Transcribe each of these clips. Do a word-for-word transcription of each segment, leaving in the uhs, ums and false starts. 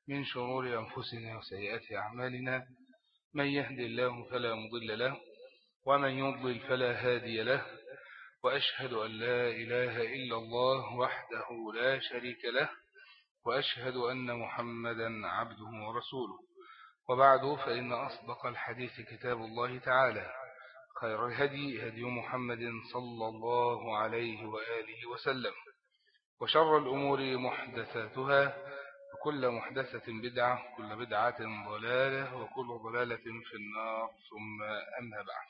من شرور أنفسنا وسيئات أعمالنا، من يهد الله فلا مضل له ومن يضلل فلا هادي له، وأشهد أن لا إله إلا الله وحده لا شريك له، وأشهد أن محمدا عبده ورسوله. وبعد، فإن أصدق الحديث كتاب الله تعالى، خير الهدي هدي محمد صلى الله عليه وآله وسلم، وشر الأمور محدثاتها، وكل محدثة بدعة، وكل بدعة ضلالة، وكل ضلالة في النار، ثم أما بعد.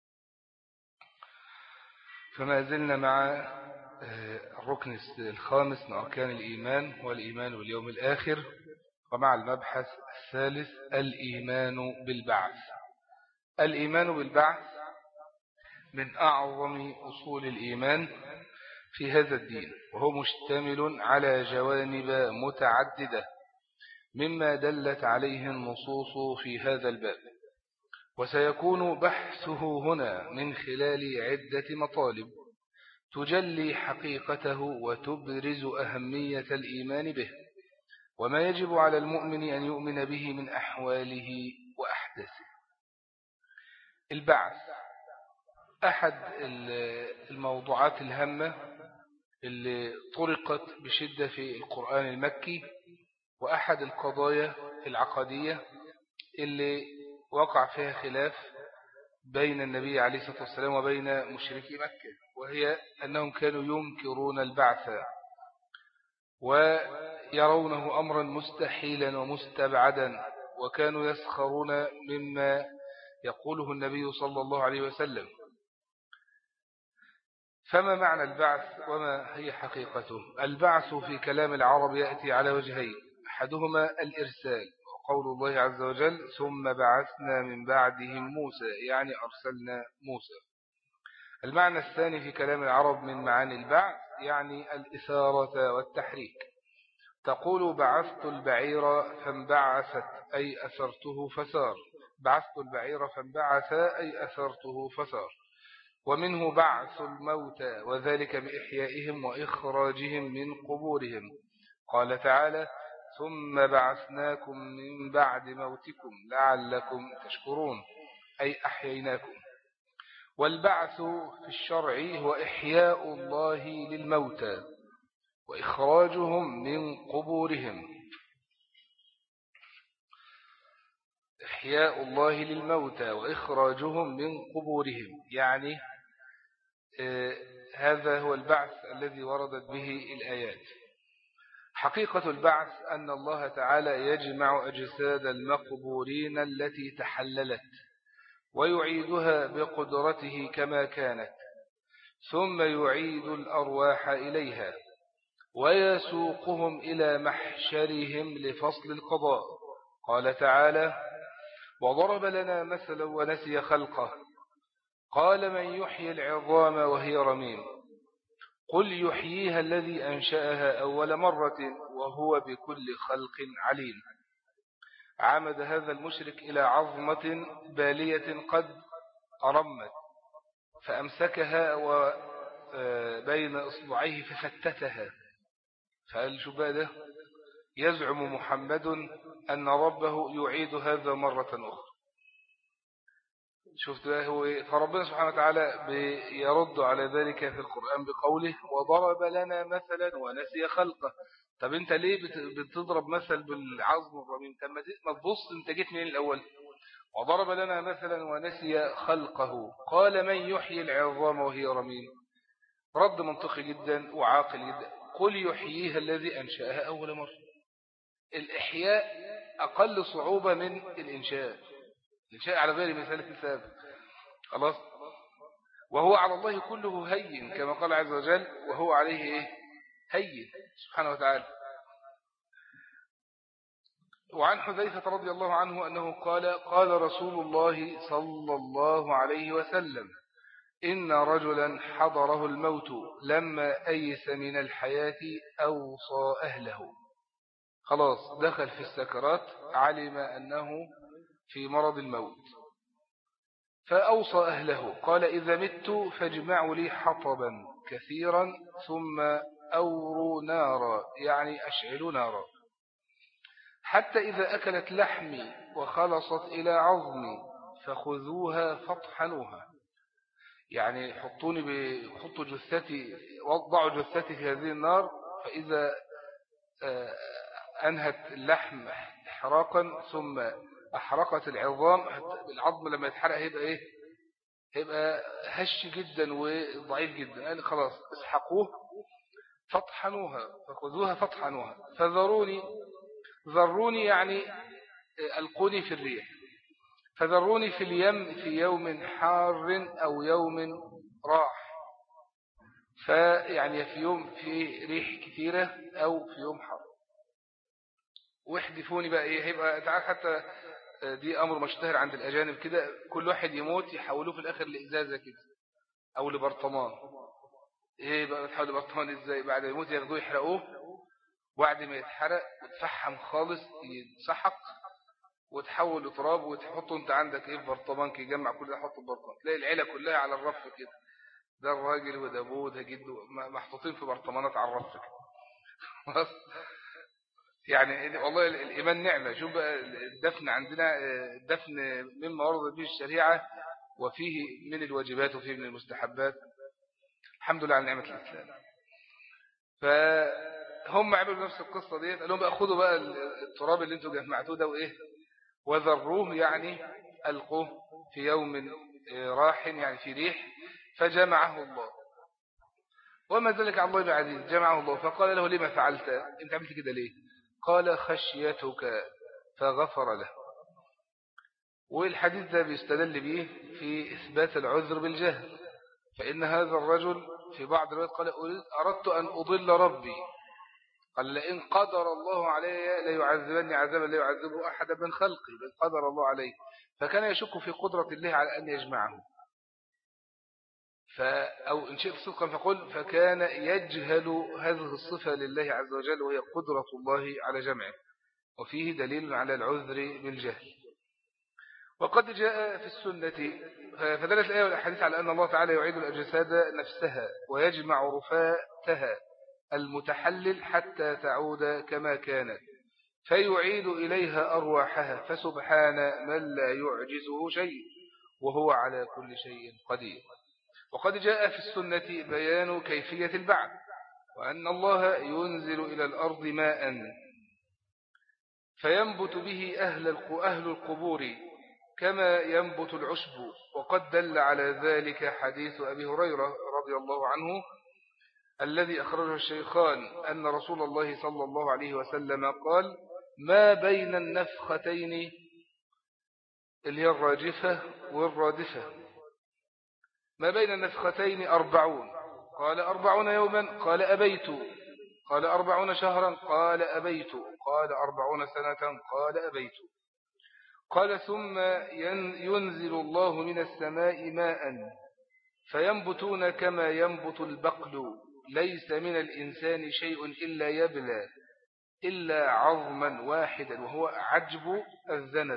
فما زلنا مع الركن الخامس من أركان الإيمان، والإيمان باليوم الآخر، ومع المبحث الثالث الإيمان بالبعث. الإيمان بالبعث من أعظم أصول الإيمان في هذا الدين، وهو مشتمل على جوانب متعددة مما دلت عليه النصوص في هذا الباب، وسيكون بحثه هنا من خلال عدة مطالب تجلي حقيقته وتبرز أهمية الإيمان به، وما يجب على المؤمن أن يؤمن به من أحواله وأحداثه. البعث أحد الموضوعات الهامة اللي طرقت بشدة في القرآن المكي، وأحد القضايا العقدية اللي وقع فيها خلاف بين النبي عليه الصلاة والسلام وبين مشركي مكة، وهي أنهم كانوا ينكرون البعث ويرونه أمرا مستحيلا ومستبعدا، وكانوا يسخرون مما يقوله النبي صلى الله عليه وسلم. فما معنى البعث وما هي حقيقته؟ البعث في كلام العرب يأتي على وجهين، أحدهما الإرسال، وقول الله عز وجل ثم بعثنا من بعدهم موسى، يعني أرسلنا موسى. المعنى الثاني في كلام العرب من معاني البعث يعني الإثارة والتحريك. تقول بعثت البعير فانبعثت أي أثرته فسار، بعثت البعير فانبعث أي أثرته فسار. ومنه بعث الموتى، وذلك بإحيائهم وإخراجهم من قبورهم. قال تعالى ثم بعثناكم من بعد موتكم لعلكم تشكرون، أي أحييناكم. والبعث في الشرع هو إحياء الله للموتى وإخراجهم من قبورهم، إحياء الله للموتى وإخراجهم من قبورهم، يعني آه هذا هو البعث الذي وردت به الآيات. حقيقة البعث أن الله تعالى يجمع أجساد المقبورين التي تحللت ويعيدها بقدرته كما كانت، ثم يعيد الأرواح إليها ويسوقهم إلى محشرهم لفصل القضاء. قال تعالى وضرب لنا مثلا ونسي خلقه قال من يحيي العظام وهي رميم قل يحييها الذي أنشأها أول مرة وهو بكل خلق عليم. عمد هذا المشرك إلى عظمة بالية قد أرمت فأمسكها وبين إصبعيه ففتتها، فقال شو بقى؟ يزعم محمد أن ربه يعيد هذا مرة أخرى. شفت بقى هو إيه؟ فربنا سبحانه وتعالى يرد على ذلك في القرآن بقوله وضرب لنا مثلا ونسي خلقه. طب انت ليه بتضرب مثل بالعظم الرميم؟ طب ما تبص انت جيت منين الأول؟ وضرب لنا مثلا ونسي خلقه قال من يحيي العظام وهي رميم. رد منطقي جدا وعاقل جدا. قل يحييها الذي أنشأها أول مرة. الإحياء أقل صعوبة من الإنشاء، الإنشاء على غير مثال سابق. خلاص. وهو على الله كله هين كما قال عز وجل وهو عليه إيه؟ هين سبحانه وتعالى. وعن حذيفة رضي الله عنه أنه قال قال رسول الله صلى الله عليه وسلم إن رجلا حضره الموت لما أيس من الحياة أوصى أهله. خلاص دخل في السكرات، علم أنه في مرض الموت، فأوصى أهله قال إذا مت فاجمعوا لي حطبا كثيرا ثم أوروا نارا، يعني أشعلوا نارا حتى إذا أكلت لحمي وخلصت إلى عظمي فخذوها فاطحنوها. يعني حطوني بحطوا جثتي وضعوا جثتي في هذه النار، فإذا أنهت اللحم احراقا ثم أحرقت العظام، العظم لما يتحرق هيبقى إيه؟ هيبقى هش جدا وضعيف جدا. قال خلاص اسحقوه فاطحنوها فخذوها فاطحنوها فذروني. ذروني يعني ألقوني في الريح، فذروني في اليم في يوم حار أو يوم راح، فيعني في يوم في ريح كثيرة أو في يوم حار. واحدفوني بقى إيه هيبقى تعال، حتى دي أمر مشتهر عند الأجانب كده، كل واحد يموت يحولوه في الآخر لإزازة كده أو لبرطمان. إيه بقى تحول لبرطمان إزاي؟ بعد يموت ياخدوه يحرقوه، وبعد ما يتحرق وتفحم خالص يتسحق وتحول لتراب وتحطه انت عندك ايه في برطمان كي يجمع كل ده حطه في برطمان، تلاقي العيله كلها على الرف كده، ده الراجل وده ابوه ده جده محطوطين في برطمانات على الرف كده. يعني والله الايمان نعمه. شوف بقى الدفن عندنا، الدفن مما ورد به الشريعه وفيه من الواجبات وفيه من المستحبات. الحمد لله على نعمه الاسلام. فهم عملوا نفس القصه ديت، قال لهم بقى خدوا بقى التراب اللي انتوا جمعتوه ده وايه وذروه، يعني ألقوه في يوم راح يعني في ريح، فجمعه الله. وما ذلك على الله بعزيز. جمعه الله فقال له لما فعلت؟ انت عملت كده ليه؟ قال خشيتك، فغفر له. والحديث ده بيستدل به في إثبات العذر بالجهل، فإن هذا الرجل في بعض الروايات قال أردت أن أضل ربي، قال لئن قدر الله علي لا يعذبني عذابا لا يعذبه أحد من خلقي، بل قدر الله عليه. فكان يشك في قدرة الله على أن يجمعه، أو إن شئت صدقا فقل فكان يجهل هذه الصفة لله عز وجل وهي قدرة الله على جمعه، وفيه دليل على العذر بالجهل. وقد جاء في السنة، فدلت الآية والأحاديث على أن الله تعالى يعيد الأجساد نفسها ويجمع رفاتها المتحلل حتى تعود كما كانت، فيعيد إليها أرواحها، فسبحان من لا يعجزه شيء وهو على كل شيء قدير. وقد جاء في السنة بيان كيفية البعث، وأن الله ينزل إلى الأرض ماء فينبت به أهل القبور كما ينبت العشب. وقد دل على ذلك حديث أبي هريرة رضي الله عنه الذي أخرجه الشيخان أن رسول الله صلى الله عليه وسلم قال ما بين النفختين اللي هي الراجفة والرادفة ما بين النفختين أربعون، قال أربعون يوما، قال أبيت، قال أربعون شهرا، قال أبيت، قال أربعون سنة، قال أبيت. قال ثم ينزل الله من السماء ماء فينبتون كما ينبت البقل، ليس من الإنسان شيء إلا يبلى إلا عظما واحدا وهو عجب الذنب،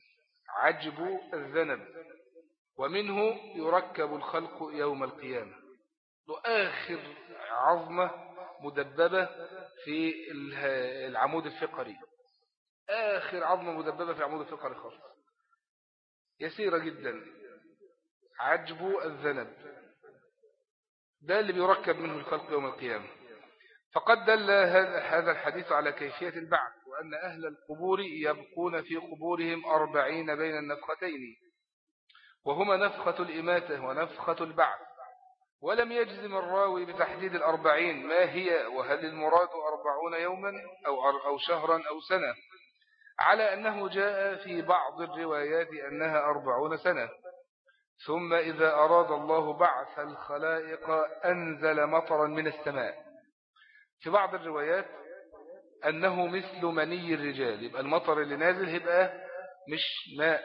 عجب الذنب، ومنه يركب الخلق يوم القيامة. وآخر عظمة مدببة في العمود الفقري، آخر عظمة مدببة في العمود الفقري خالص، يسيرة جدا، عجب الذنب، ده اللي بيركب منه الخلق يوم القيامة. فقد دل هذا الحديث على كيفية البعث، وأن أهل القبور يبقون في قبورهم أربعين بين النفختين، وهما نفخة الإماتة ونفخة البعث. ولم يجزم الراوي بتحديد الأربعين ما هي، وهل المراد أربعون يوما أو, أو شهرا أو سنة، على أنه جاء في بعض الروايات أنها أربعون سنة. ثم إذا أراد الله بعث الخلائق أنزل مطرا من السماء. في بعض الروايات أنه مثل مني الرجال، يبقى المطر اللي نازل يبقى مش ماء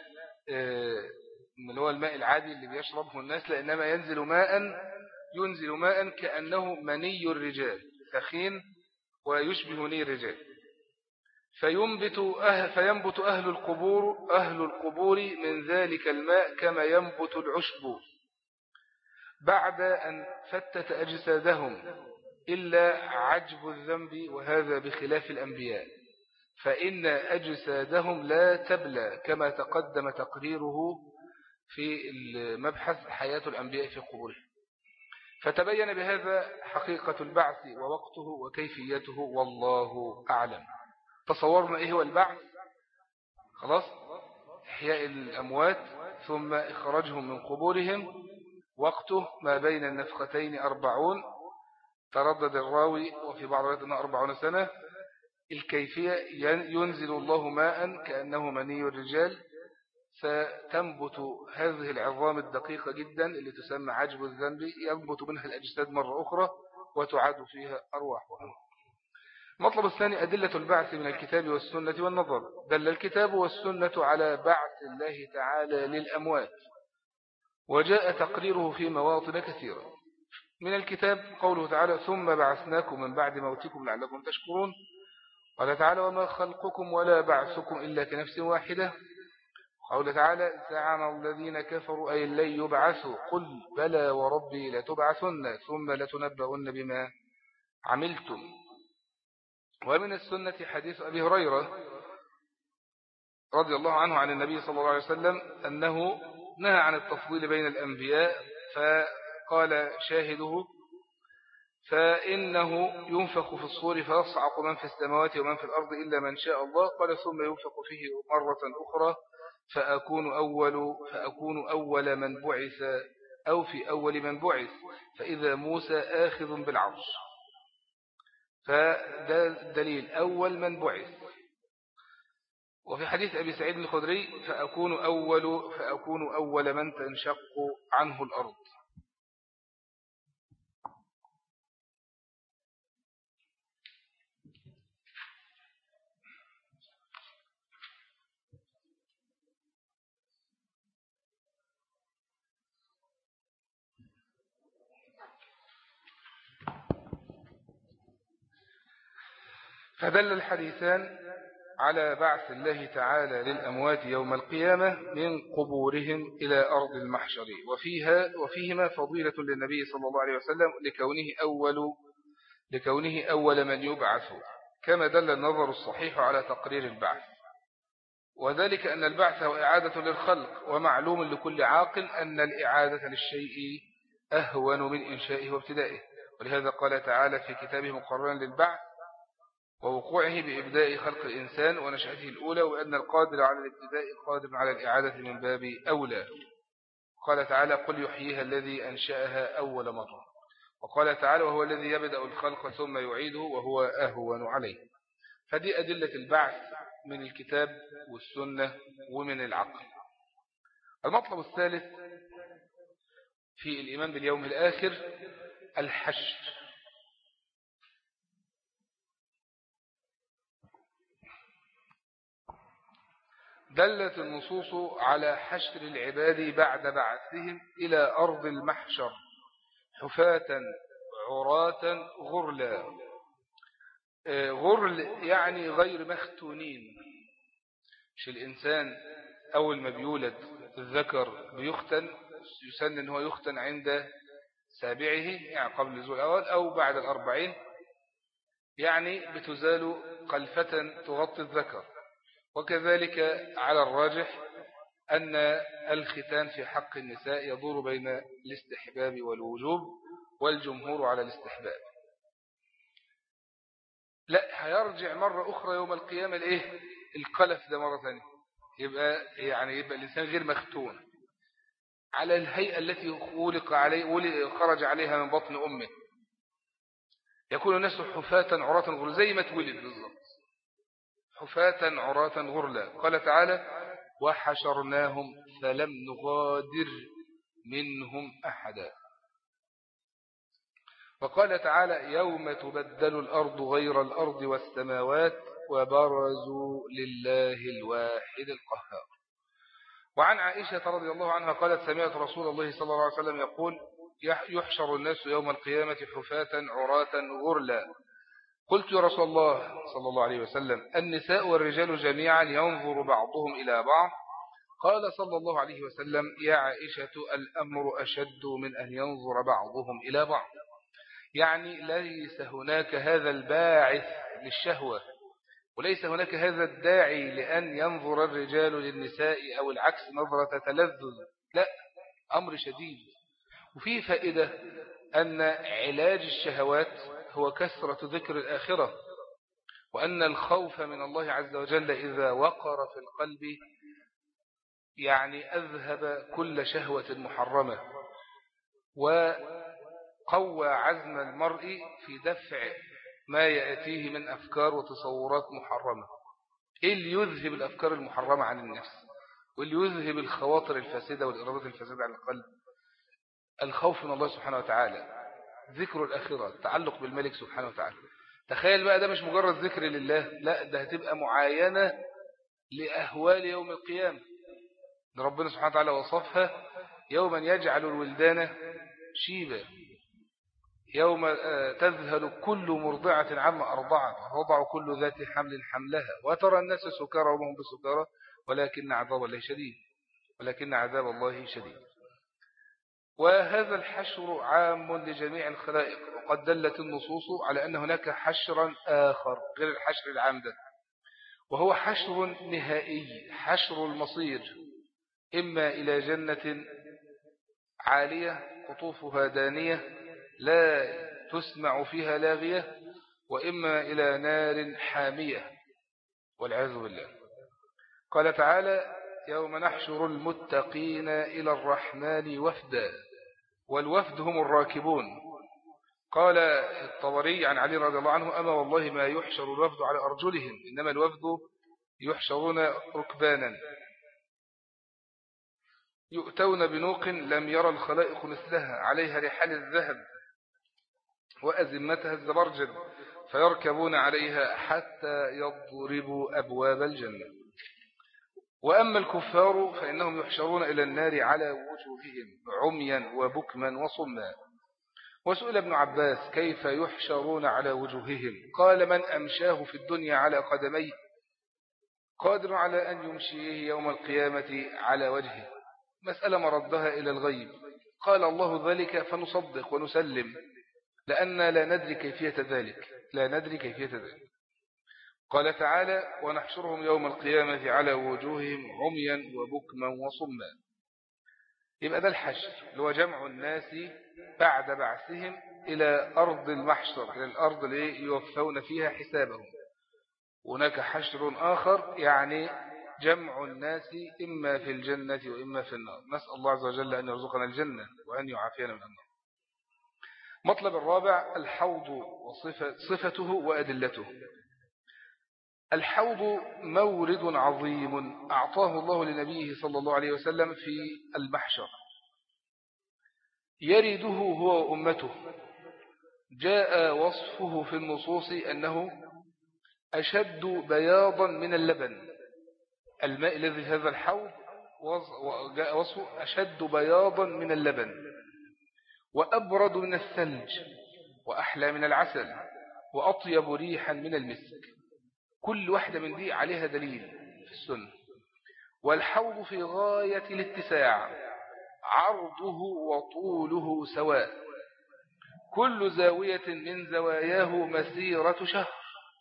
اللي هو الماء العادي اللي بيشربه الناس، لأنما ينزل ماء ينزل ماء كأنه مني الرجال ثخين ويشبه مني الرجال، فينبت أهل فينبت أهل القبور أهل القبور من ذلك الماء كما ينبت العشب بعد أن فتت أجسادهم إلا عجب الذنب، وهذا بخلاف الأنبياء، فإن أجسادهم لا تبلى كما تقدم تقريره في المبحث حياة الأنبياء في قبورهم. فتبين بهذا حقيقة البعث ووقته وكيفيته والله أعلم. تصورنا إيه هو البعث؟ خلاص، إحياء الأموات ثم إخراجهم من قبورهم. وقته ما بين النفختين أربعون، تردد الراوي وفي بعض الروايات أنها أربعون سنة. الكيفية ينزل الله ماء كأنه مني الرجال، فتنبت هذه العظام الدقيقة جدا اللي تسمى عجب الذنب، ينبت منها الأجساد مرة أخرى وتعاد فيها أرواحها. المطلب الثاني أدلة البعث من الكتاب والسنة والنظر. دل الكتاب والسنة على بعث الله تعالى للأموات، وجاء تقريره في مواطن كثيرة. من الكتاب قوله تعالى ثم بعثناكم من بعد موتكم لعلكم تشكرون. قال تعالى وما خلقكم ولا بعثكم إلا كنفس واحدة. قال تعالى زعم الذين كفروا أي لن يبعثوا قل بلى وربي لتبعثن ثم لتنبؤن بما عملتم. ومن السنة حديث أبي هريرة رضي الله عنه عن النبي صلى الله عليه وسلم أنه نهى عن التفضيل بين الأنبياء، فقال شاهده فإنه ينفخ في الصور فيصعق من في السماوات ومن في الأرض إلا من شاء الله. قال ثم ينفخ فيه مرة أخرى فأكون أول, فأكون أول من بعث أو في أول من بعث فإذا موسى آخذ بالعرش. فده دليل أول من بعث. وفي حديث أبي سعيد الخدري فأكون أول, فأكون أول من تنشق عنه الأرض. فدل الحديثان على بعث الله تعالى للأموات يوم القيامة من قبورهم إلى أرض المحشر، وفيها وفيهما فضيلة للنبي صلى الله عليه وسلم لكونه أول, لكونه أول من يبعث، كما دل النظر الصحيح على تقرير البعث. وذلك أن البعث هو إعادة للخلق، ومعلوم لكل عاقل أن الإعادة للشيء أهون من إنشائه وابتدائه. ولهذا قال تعالى في كتابه مقررا للبعث ووقوعه بإبداء خلق الإنسان ونشأته الأولى، وأن القادر على الابتداء قادر على الإعادة من باب أولى. قال تعالى قل يحييها الذي أنشأها أول مرة. وقال تعالى وهو الذي يبدأ الخلق ثم يعيده وهو أهون عليه. فدي أدلة البعث من الكتاب والسنة ومن العقل. المطلب الثالث في الإيمان باليوم الآخر الحشر. دلت النصوص على حشر العباد بعد بعثهم إلى أرض المحشر حفاة عراة غرلا. غرل يعني غير مختونين. مش الإنسان أول ما بيولد الذكر بيختن، يسن أنه هو يختن عند سابعه يعني قبل نزول الأول أو بعد الأربعين، يعني بتزال قلفة تغطي الذكر. وكذلك على الراجح أن الختان في حق النساء يدور بين الاستحباب والوجوب، والجمهور على الاستحباب. لا، هيرجع مرة أخرى يوم القيامة الإيه؟ القلف ده مرة ثانية، يبقى يعني يبقى الإنسان غير مختون على الهيئة التي خلق عليه خرج عليها من بطن أمه. يكون الناس حفاة عراة غرلا زي ما تولد بالضبط، حفاة عراة غرلا. قال تعالى وحشرناهم فلم نغادر منهم أحدا. وقال تعالى يوم تبدل الأرض غير الأرض والسماوات وبرزوا لله الواحد القهار. وعن عائشة رضي الله عنها قالت سمعت رسول الله صلى الله عليه وسلم يقول يحشر الناس يوم القيامة حفاة عراة غرلا. قلت يا رسول الله صلى الله عليه وسلم النساء والرجال جميعا ينظر بعضهم إلى بعض؟ قال صلى الله عليه وسلم يا عائشة الأمر أشد من أن ينظر بعضهم إلى بعض، يعني ليس هناك هذا الباعث للشهوة وليس هناك هذا الداعي لأن ينظر الرجال للنساء أو العكس نظرة تلذذ، لا، أمر شديد. وفيه فائدة أن علاج الشهوات هو كثرة ذكر الآخرة، وأن الخوف من الله عز وجل إذا وقر في القلب يعني أذهب كل شهوة محرمة، وقوى عزم المرء في دفع ما يأتيه من أفكار وتصورات محرمة. إيه اللي يذهب الأفكار المحرمة عن النفس، واللي يذهب الخواطر الفاسدة والإرادات الفاسدة عن القلب؟ الخوف من الله سبحانه وتعالى، ذكر الآخرة، التعلق بالملك سبحانه وتعالى. تخيل بقى، ده مش مجرد ذكر لله، لا، ده هتبقى معاينة لأهوال يوم القيامة. ربنا سبحانه وتعالى وصفها: يوما يجعل الولدان شيبا، يوم تذهل كل مرضعة عما أرضعت وتضع كل ذات حمل حملها وترى الناس سكارى وهم بسكارى ولكن عذاب الله شديد ولكن عذاب الله شديد. وهذا الحشر عام لجميع الخلائق، وقد دلت النصوص على أن هناك حشرا آخر غير الحشر العام ده، وهو حشر نهائي، حشر المصير، إما إلى جنة عالية قطوفها دانية لا تسمع فيها لاغية، وإما إلى نار حامية والعياذ بالله. قال تعالى: يوم نحشر المتقين إلى الرحمن وفدا، والوفد هم الراكبون. قال الطبري عن علي رضي الله عنه: أما والله ما يحشر الوفد على أرجلهم، إنما الوفد يحشرون ركبانا يؤتون بنوق لم يرى الخلائق مثلها، عليها رحال الذهب وأزمتها الزبرجد، فيركبون عليها حتى يضربوا أبواب الجنة. وأما الكفار فإنهم يحشرون إلى النار على وجوههم عميا وبكما وصما. وسئل ابن عباس: كيف يحشرون على وجوههم؟ قال: من أمشاه في الدنيا على قدميه قادر على أن يمشيه يوم القيامة على وجهه، مسألة مردها إلى الغيب. قال الله ذلك فنصدق ونسلم، لأن لا ندري كيفية ذلك لا ندري كيفية ذلك. قال تعالى: ونحشرهم يوم القيامة على وجوههم عميا وبكما وصما. يبقى ده الحشر، اللي هو جمع الناس بعد بعثهم إلى أرض المحشر، إلى الأرض اللي يوفون فيها حسابهم. هناك حشر آخر يعني جمع الناس إما في الجنة وإما في النار. نسأل الله عز وجل أن يرزقنا الجنة وأن يعافينا من النار. مطلب الرابع: الحوض وصفته وأدلته. الحوض مورد عظيم أعطاه الله لنبيه صلى الله عليه وسلم في المحشر، يرده هو وأمته. جاء وصفه في النصوص أنه أشد بياضا من اللبن. الماء الذي في هذا الحوض جاء وصفه أشد بياضا من اللبن، وأبرد من الثلج، وأحلى من العسل، وأطيب ريحا من المسك. كل واحدة من دي عليها دليل في السنة. والحوض في غاية الاتساع، عرضه وطوله سواء، كل زاوية من زواياه مسيرة شهر،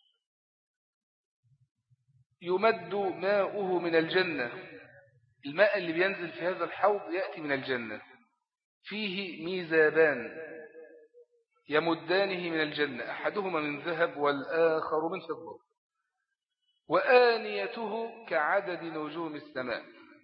يمد ماؤه من الجنة. الماء اللي بينزل في هذا الحوض يأتي من الجنة، فيه ميزابان يمدانه من الجنة، أحدهما من ذهب والآخر من فضة، وآنيته كعدد نجوم السماء.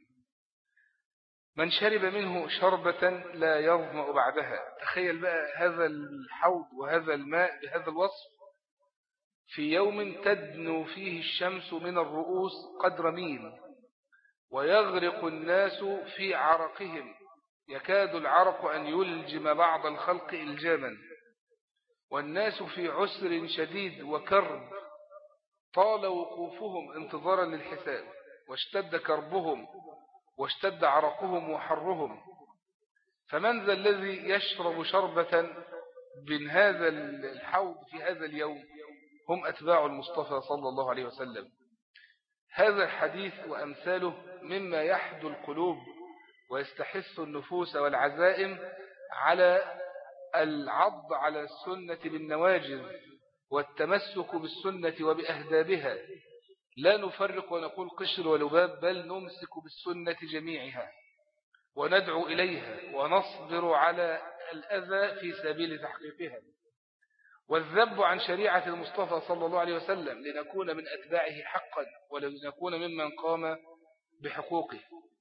من شرب منه شربة لا يظمأ بعدها. تخيل بقى هذا الحوض وهذا الماء بهذا الوصف في يوم تدنو فيه الشمس من الرؤوس قدر ميل، ويغرق الناس في عرقهم، يكاد العرق أن يلجم بعض الخلق إلجاما، والناس في عسر شديد وكرب، طال وقوفهم انتظارا للحساب، واشتد كربهم واشتد عرقهم وحرهم. فمن ذا الذي يشرب شربة من هذا الحوض في هذا اليوم؟ هم أتباع المصطفى صلى الله عليه وسلم. هذا الحديث وأمثاله مما يحدو القلوب ويستحث النفوس والعزائم على العض على السنة بالنواجذ، والتمسك بالسنة وبأهدابها، لا نفرق ونقول قشر ولباب، بل نمسك بالسنة جميعها وندعو إليها ونصبر على الأذى في سبيل تحقيقها، والذب عن شريعة المصطفى صلى الله عليه وسلم لنكون من أتباعه حقا ولنكون ممن قام بحقوقه.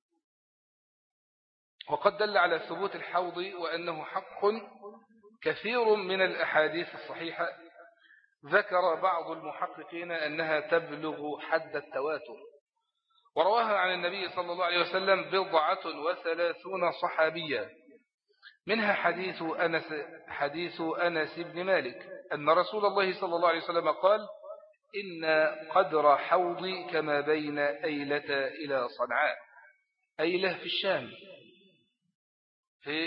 وقد دل على ثبوت الحوض وأنه حق كثير من الأحاديث الصحيحة، ذكر بعض المحققين أنها تبلغ حد التواتر، ورواها عن النبي صلى الله عليه وسلم بضعة وثلاثون صحابيا، منها حديث أنس, حديث أنس بن مالك أن رسول الله صلى الله عليه وسلم قال: إن قدر حوضي كما بين أيلة إلى صنعاء. أيلة في الشام، في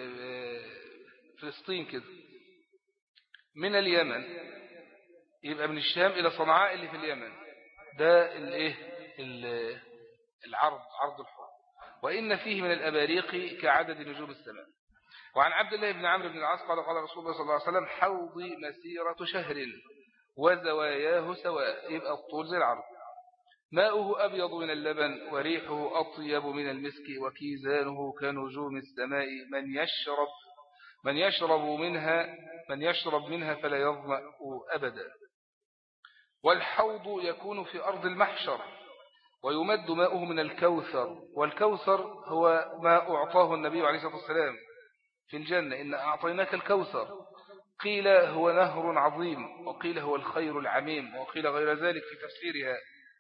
فلسطين كده، من اليمن، يبقى من الشام إلى صنعاء اللي في اليمن، ده الايه العرض، عرض الحوض، وإن فيه من الأباريق كعدد نجوم السماء. وعن عبد الله بن عمرو بن العاص قال: قال رسول الله صلى الله عليه وسلم: حوضي مسيرة شهر وزواياه سواء، يبقى الطول زي العرض، ماؤه أبيض من اللبن وريحه أطيب من المسك وكيزانه كنجوم السماء، من يشرب من يشرب منها من يشرب منها فلا يظمأ أبدا. والحوض يكون في أرض المحشر ويمد ماؤه من الكوثر، والكوثر هو ما أعطاه النبي عليه الصلاة والسلام في الجنة: إن أعطيناك الكوثر. قيل هو نهر عظيم، وقيل هو الخير العميم، وقيل غير ذلك في تفسيرها.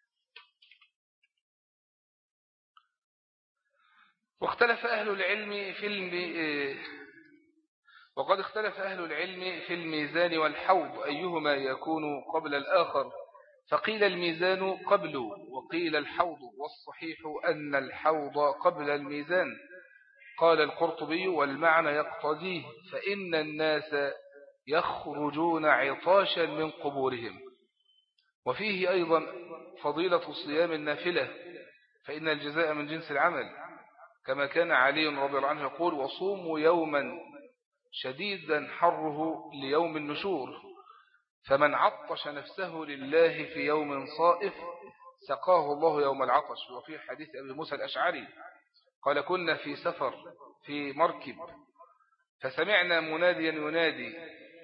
واختلف أهل العلم في الم... وقد اختلف أهل العلم في الميزان والحوض أيهما يكون قبل الآخر، فقيل الميزان قبل وقيل الحوض، والصحيح أن الحوض قبل الميزان. قال القرطبي: والمعنى يقتضيه، فإن الناس يخرجون عطاشا من قبورهم. وفيه أيضا فضيلة صيام النافلة، فإن الجزاء من جنس العمل، كما كان علي رضي الله عنه يقول: وصوموا يوما شديدا حره ليوم النشور، فمن عطش نفسه لله في يوم صائف سقاه الله يوم العطش. وفي حديث أبي موسى الأشعري قال: كنا في سفر في مركب فسمعنا مناديا ينادي: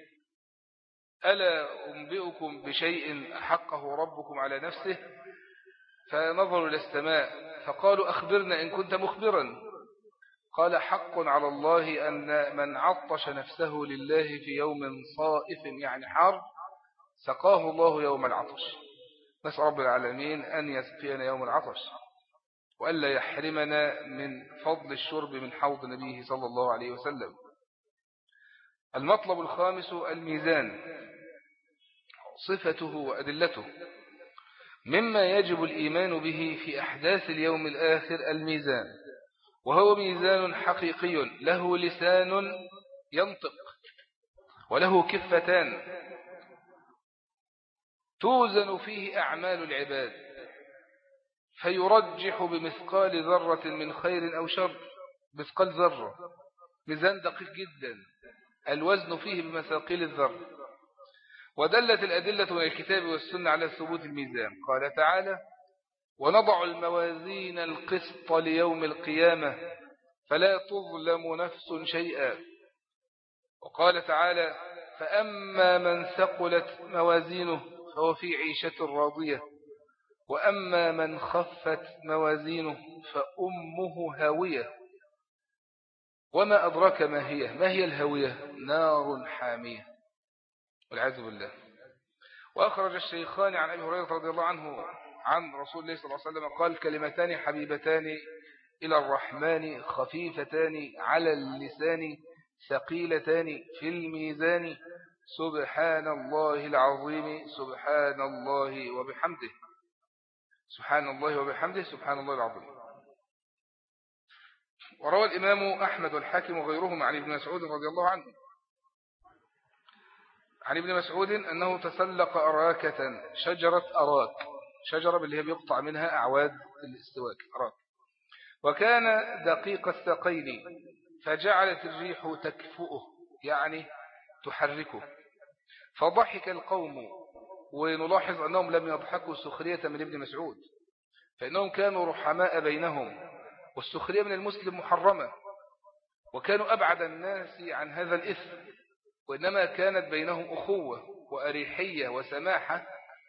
ألا أنبئكم بشيء أحقه ربكم على نفسه؟ فنظروا إلى السماء فقالوا: أخبرنا إن كنت مخبرا. قال: حق على الله أن من عطش نفسه لله في يوم صائف يعني حار سقاه الله يوم العطش. نسأل رب العالمين أن يسقينا يوم العطش، وألا يحرمنا من فضل الشرب من حوض نبيه صلى الله عليه وسلم. المطلب الخامس: الميزان، صفته وأدلته. مما يجب الإيمان به في أحداث اليوم الآخر الميزان، وهو ميزان حقيقي له لسان ينطق وله كفتان توزن فيه أعمال العباد، فيرجح بمثقال ذرة من خير أو شر. مثقال ذرة، ميزان دقيق جدا، الوزن فيه بمثاقيل الذرة. ودلت الأدلة من الكتاب والسنة على ثبوت الميزان. قال تعالى: ونضع الموازين القسط ليوم القيامة فلا تظلم نفس شيئا. وقال تعالى: فأما من ثقلت موازينه فهو في عيشة راضية، وأما من خفت موازينه فأمه هاوية. وما أدراك ما هي ما هي الهاوية؟ نار حامية والعياذ بالله. وأخرج الشيخان عن أبي هريرة رضي الله عنه عن رسول الله صلى الله عليه وسلم قال: كلمتان حبيبتان إلى الرحمن خفيفتان على اللسان ثقيلتان في الميزان سبحان الله العظيم سبحان الله وبحمده سبحان الله وبحمده سبحان الله العظيم. وروى الإمام أحمد والحاكم وغيرهم عن ابن مسعود رضي الله عنه عن ابن مسعود أنه تسلق أراكة، شجرة أراك، شجرة باللي هي بيقطع منها أعواد الاستواك أراك، وكان دقيق الساقين، فجعلت الريح تكفؤه يعني تحركه، فضحك القوم ونلاحظ أنهم لم يضحكوا سخرية من ابن مسعود، فإنهم كانوا رحماء بينهم، والسخرية من المسلم محرمة، وكانوا أبعد الناس عن هذا الإثم، وإنما كانت بينهم أخوة وأريحية وسماحة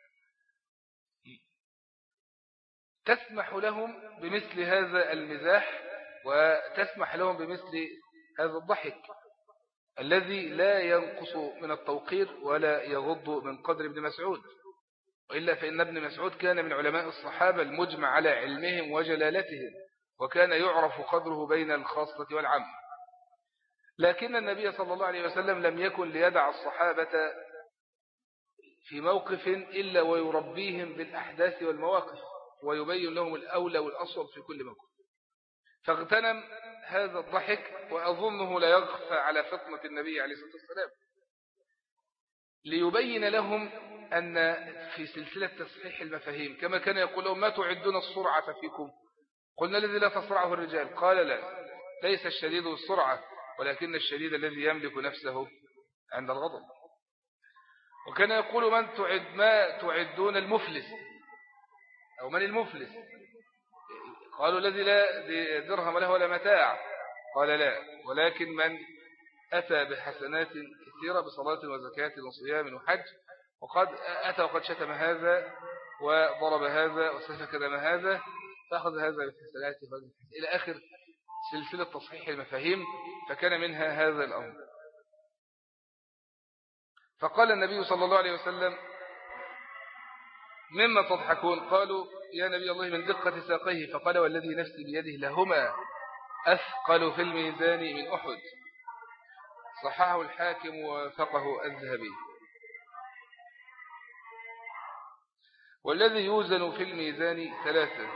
تسمح لهم بمثل هذا المزاح، وتسمح لهم بمثل هذا الضحك الذي لا ينقص من التوقير ولا يغض من قدر ابن مسعود. وإلا فإن ابن مسعود كان من علماء الصحابة المجمع على علمهم وجلالتهم، وكان يعرف قدره بين الخاصة والعامة. لكن النبي صلى الله عليه وسلم لم يكن ليدع الصحابة في موقف إلا ويربيهم بالأحداث والمواقف، ويبين لهم الأولى والأصوب في كل موقف. فاغتنم هذا الضحك، وأظنه لا يغفى على فطنة النبي عليه الصلاة والسلام، ليبين لهم أن في سلسلة تصحيح المفاهيم كما كان يقول لهم: ما تعدون السرعة فيكم؟ قلنا: الذي لا تصرعه الرجال. قال: لا، ليس الشديد بالسرعة، ولكن الشديد الذي يملك نفسه عند الغضب. وكان يقول: من تعد ما تعدون المفلس، أو من المفلس؟ قالوا: الذي لا درهم له ولا متاع. قال: لا، ولكن من أتى بحسنات كثيرة بصلاة وزكاة وصيام وحج، وقد أتى وقد شتم هذا وضرب هذا وسفك دم هذا، فأخذ هذا بالحسنات إلى آخر سلسلة تصحيح المفاهيم، فكان منها هذا الأمر. فقال النبي صلى الله عليه وسلم: مما تضحكون؟ قالوا: يا نبي الله من دقة ساقيه. فقال: والذي نفسي بيده لهما أثقل في الميزان من أحد. صححه الحاكم ووافقه الذهبي. والذي يوزن في الميزان ثلاثة،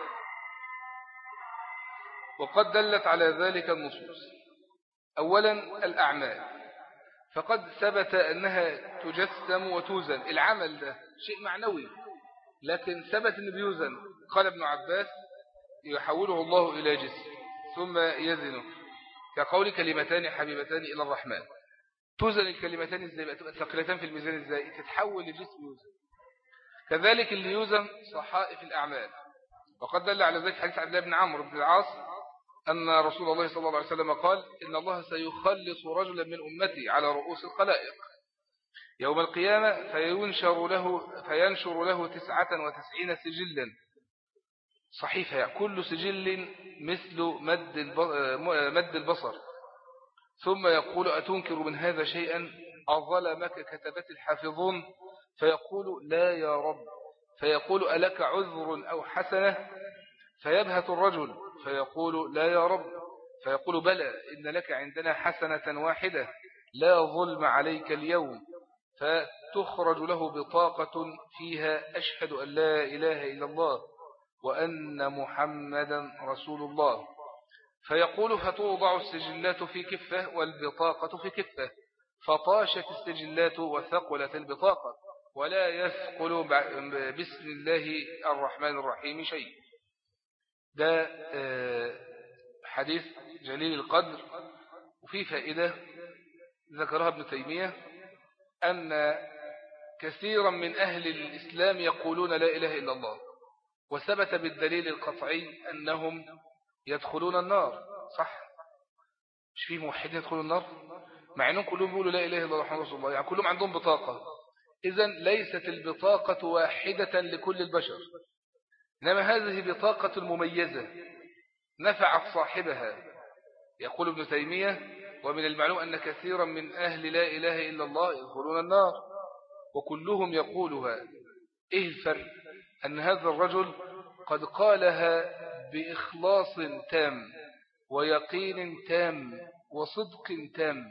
وقد دلت على ذلك النصوص. أولا الأعمال، فقد ثبت أنها تجسم وتوزن. العمل ده شيء معنوي، لكن ثبت أنه بيوزن. قال ابن عباس: يحوله الله إلى جسم ثم يزنه، كقول كلمتان حبيبتان إلى الرحمن. توزن الكلمتان ازاي بقى؟ تبقى ثقيلتان في الميزان ازاي؟ تتحول لجسم يوزن. كذلك اللي يوزن صحائف الأعمال، وقد دل على ذلك حديث عبد الله بن عمرو بن العاص أن رسول الله صلى الله عليه وسلم قال: إن الله سيخلص رجلا من أمتي على رؤوس الخلائق يوم القيامة فينشر له, فينشر له تسعة وتسعين سجلا صحيفة، يعني كل سجل مثل مد البصر، ثم يقول: أتنكر من هذا شيئا؟ أظلمك كتبت الحافظون؟ فيقول: لا يا رب. فيقول: ألك عذر أو حسنة؟ فيبهت الرجل فيقول: لا يا رب. فيقول: بلى، إن لك عندنا حسنة واحدة، لا ظلم عليك اليوم. فتخرج له بطاقة فيها: أشهد أن لا إله إلا الله وأن محمدا رسول الله. فيقول: فتوضع السجلات في كفة والبطاقة في كفة، فطاشت السجلات وثقلت البطاقة، ولا يثقل بسم الله الرحمن الرحيم شيء. ده حديث جليل القدر. وفي فائدة ذكرها ابن تيمية، أن كثيرا من أهل الإسلام يقولون لا إله إلا الله، وثبت بالدليل القطعي أنهم يدخلون النار. صح؟ مش فيه موحدين يدخلون النار؟ مع أنهم كلهم يقولوا لا إله إلا الله محمد رسول الله، يعني كلهم عندهم بطاقة. إذن ليست البطاقة واحدة لكل البشر، إنما هذه بطاقة مميزة نفعت صاحبها. يقول ابن تيمية: ومن المعلوم أن كثيرا من أهل لا إله إلا الله يدخلون النار، وكلهم يقولها. إيه الفرق؟ أن هذا الرجل قد قالها بإخلاص تام ويقين تام وصدق تام،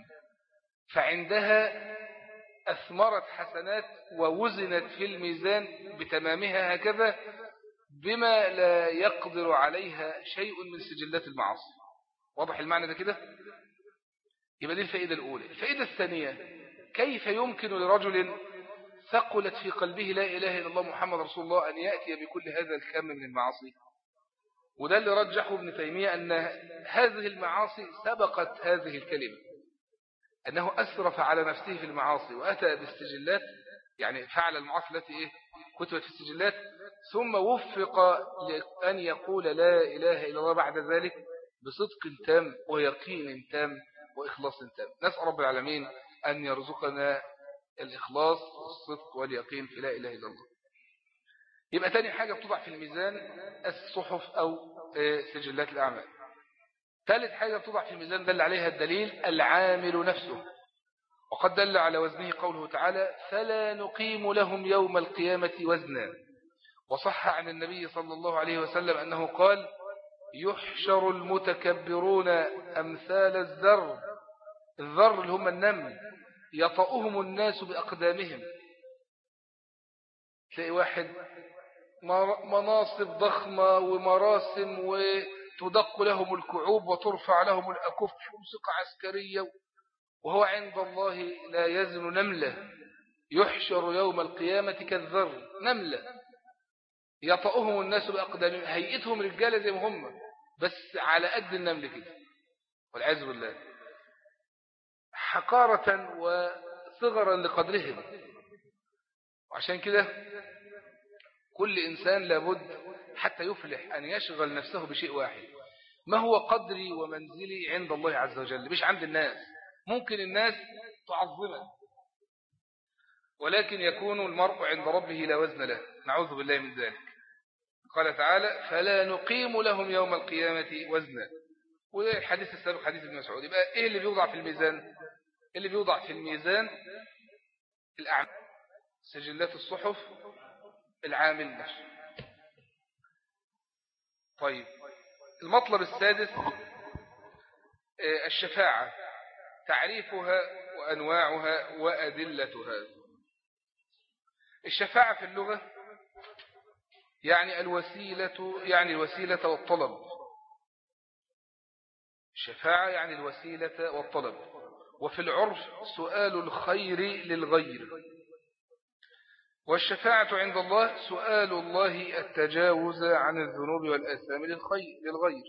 فعندها أثمرت حسنات ووزنت في الميزان بتمامها هكذا، بما لا يقدر عليها شيء من سجلات المعاصي. واضح المعنى ده كده؟ يبقى دي الفائدة الأولى. الفائدة الثانية: كيف يمكن لرجل ثقلت في قلبه لا إله إلا الله محمد رسول الله أن يأتي بكل هذا الكم من المعاصي؟ وده اللي رجحه ابن تيمية، أن هذه المعاصي سبقت هذه الكلمة، أنه أسرف على نفسه في المعاصي وأتى بالسجلات يعني فعل المعاصي التي إيه كتبت في السجلات، ثم وفق لأن يقول لا إله إلا الله بعد ذلك بصدق تام ويقين تام وإخلاص تام. نسأل رب العالمين أن يرزقنا الإخلاص والصدق واليقين في لا إله إلا الله. يبقى تاني حاجة بتوضع في الميزان الصحف أو سجلات الأعمال. ثالث حاجة بتوضع في الميزان دل عليها الدليل العامل نفسه، وقد دل على وزنه قوله تعالى فلا نقيم لهم يوم القيامة وزنا. وصح عن النبي صلى الله عليه وسلم أنه قال يحشر المتكبرون أمثال الذر، الذر اللي هم النمل، يطأهم الناس بأقدامهم. تلاقي واحد مناصب ضخمة ومراسم وتدق لهم الكعوب وترفع لهم الأكف وموسيقى عسكرية، وهو عند الله لا يزن نملة. يحشر يوم القيامة كالذر، نملة يطأهم الناس بأقدامهم، هيئتهم رجالة زي ما هم بس على قد النمل كده، والعياذ بالله، حقارة وصغرا لقدرهم. وعشان كده كل إنسان لابد حتى يفلح أن يشغل نفسه بشيء واحد، ما هو قدري ومنزلي عند الله عز وجل، مش عند الناس. ممكن الناس تعظمه، ولكن يكون المرء عند ربه لا وزن له، نعوذ بالله من ذلك. قال تعالى فلا نقيم لهم يوم القيامة وزنا. والحديث السابق حديث ابن مسعود. يبقى ايه اللي بيوضع في الميزان؟ اللي بيوضع في الميزان الأعمال، سجلات الصحف، العامل نفسه. طيب المطلب السادس الشفاعة، تعريفها وأنواعها وأدلتها. الشفاعة في اللغة يعني الوسيلة، يعني الوسيلة والطلب. الشفاعة يعني الوسيلة والطلب. وفي العرف سؤال الخير للغير. والشفاعة عند الله سؤال الله التجاوز عن الذنوب والآثام للغير.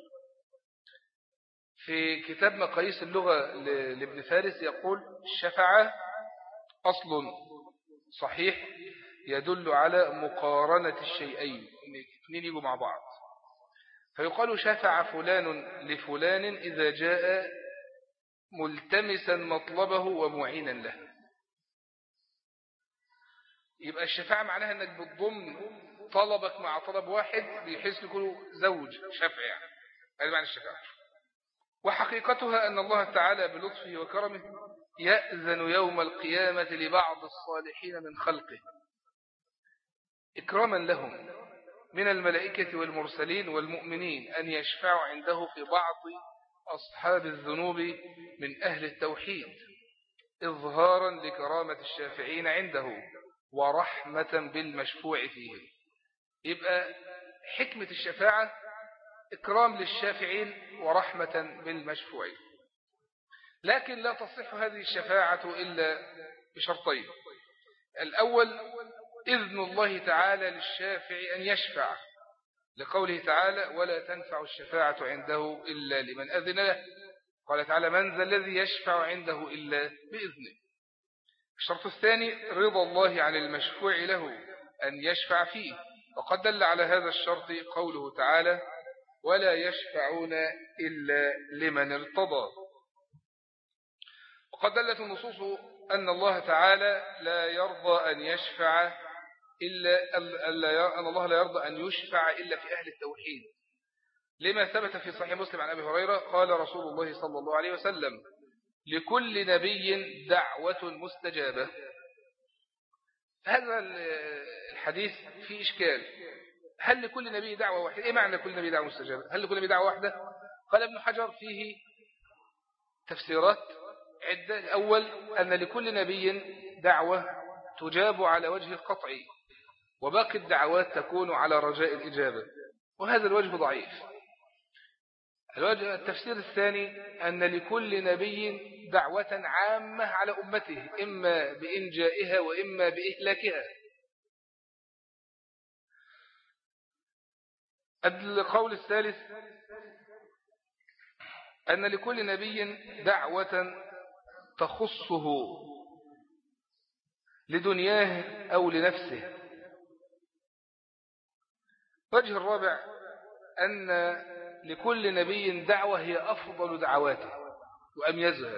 في كتاب مقاييس اللغة لابن فارس يقول الشفاعة أصل صحيح يدل على مقارنة الشيئين، اثنين يجوا مع بعض. فيقال شفع فلان لفلان إذا جاء ملتمسا مطلبه ومعينا له. يبقى الشفاعة معناها أنك بتضم طلبك مع طلب واحد بحيث يكونوا زوج شفع، يعني هذا معنى الشفاعة. وحقيقتها أن الله تعالى بلطفه وكرمه يأذن يوم القيامة لبعض الصالحين من خلقه إكراما لهم من الملائكة والمرسلين والمؤمنين أن يشفعوا عنده في بعض أصحاب الذنوب من أهل التوحيد، إظهارا لكرامة الشافعين عنده ورحمة بالمشفوع فيه. يبقى حكمة الشفاعة إكرام للشافعين ورحمة بالمشفوع. لكن لا تصح هذه الشفاعة إلا بشرطين. الأول إذن الله تعالى للشافع أن يشفع، لقوله تعالى ولا تنفع الشفاعة عنده إلا لمن أذن له. قال تعالى من ذا الذي يشفع عنده إلا بإذنه. الشرط الثاني رضا الله عن المشفوع له أن يشفع فيه، وقد دل على هذا الشرط قوله تعالى ولا يشفعون إلا لمن ارتضى. وقد دلت النصوص أن الله تعالى لا يرضى أن يشفع إلا أن الله لا يرضى أن يشفع إلا في أهل التوحيد، لما ثبت في صحيح مسلم عن أبي هريرة قال رسول الله صلى الله عليه وسلم لكل نبي دعوة مستجابة. هذا الحديث فيه إشكال، هل لكل نبي دعوة واحدة؟ إيه معنى كل نبي دعوة مستجابة؟ هل لكل نبي دعوة واحدة؟ قال ابن حجر فيه تفسيرات عدة. الأول أن لكل نبي دعوة تجاب على وجه القطع، وباقي الدعوات تكون على رجاء الإجابة، وهذا الوجه ضعيف. الوجه التفسير الثاني أن لكل نبي دعوة عامة على أمته إما بإنجائها وإما بإهلاكها. القول الثالث أن لكل نبي دعوة تخصه لدنياه أو لنفسه. وجه الرابع أن لكل نبي دعوة هي أفضل دعواته وأميزها.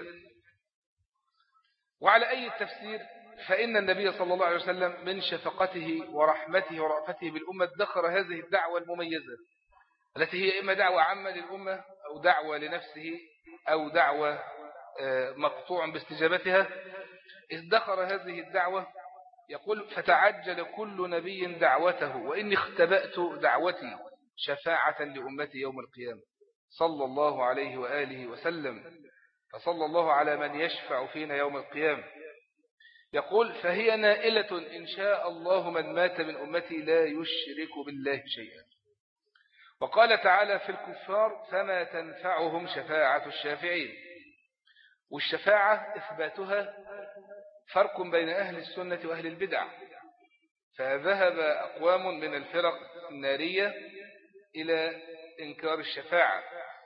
وعلى أي التفسير فإن النبي صلى الله عليه وسلم من شفقته ورحمته ورأفته بالأمة ادخر هذه الدعوة المميزة التي هي إما دعوة عامة للأمة أو دعوة لنفسه أو دعوة مقطوع باستجابتها. ادخر هذه الدعوة يقول فتعجل كل نبي دعوته وإني اختبأت دعوتي شفاعة لأمتي يوم القيامة صلى الله عليه وآله وسلم. فصلى الله على من يشفع فينا يوم القيامة. يقول فهي نائلة إن شاء الله من مات من أمتي لا يشرك بالله شيئا. وقال تعالى في الكفار فما تنفعهم شفاعة الشافعين. والشفاعة إثباتها فرق بين أهل السنة وأهل البدع. فذهب أقوام من الفرق النارية إلى إنكار الشفاعة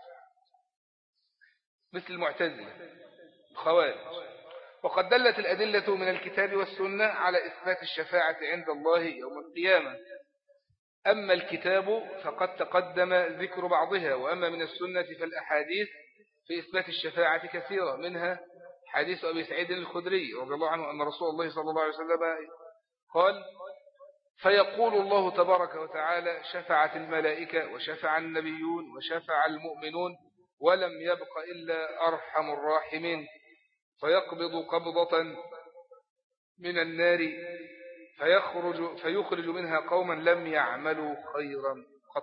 مثل المعتزلة الخوارج. وقد دلت الأدلة من الكتاب والسنة على إثبات الشفاعة عند الله يوم القيامة. أما الكتاب فقد تقدم ذكر بعضها، وأما من السنة فالأحاديث في إثبات الشفاعة كثيرة، منها حديث أبي سعيد الخدري رضي الله عنه أن رسول الله صلى الله عليه وسلم قال فيقول الله تبارك وتعالى شفعت الملائكة وشفع النبيون وشفع المؤمنون ولم يبق إلا أرحم الراحمين فيقبض قبضة من النار فيخرج, فيخرج منها قوما لم يعملوا خيرا قط.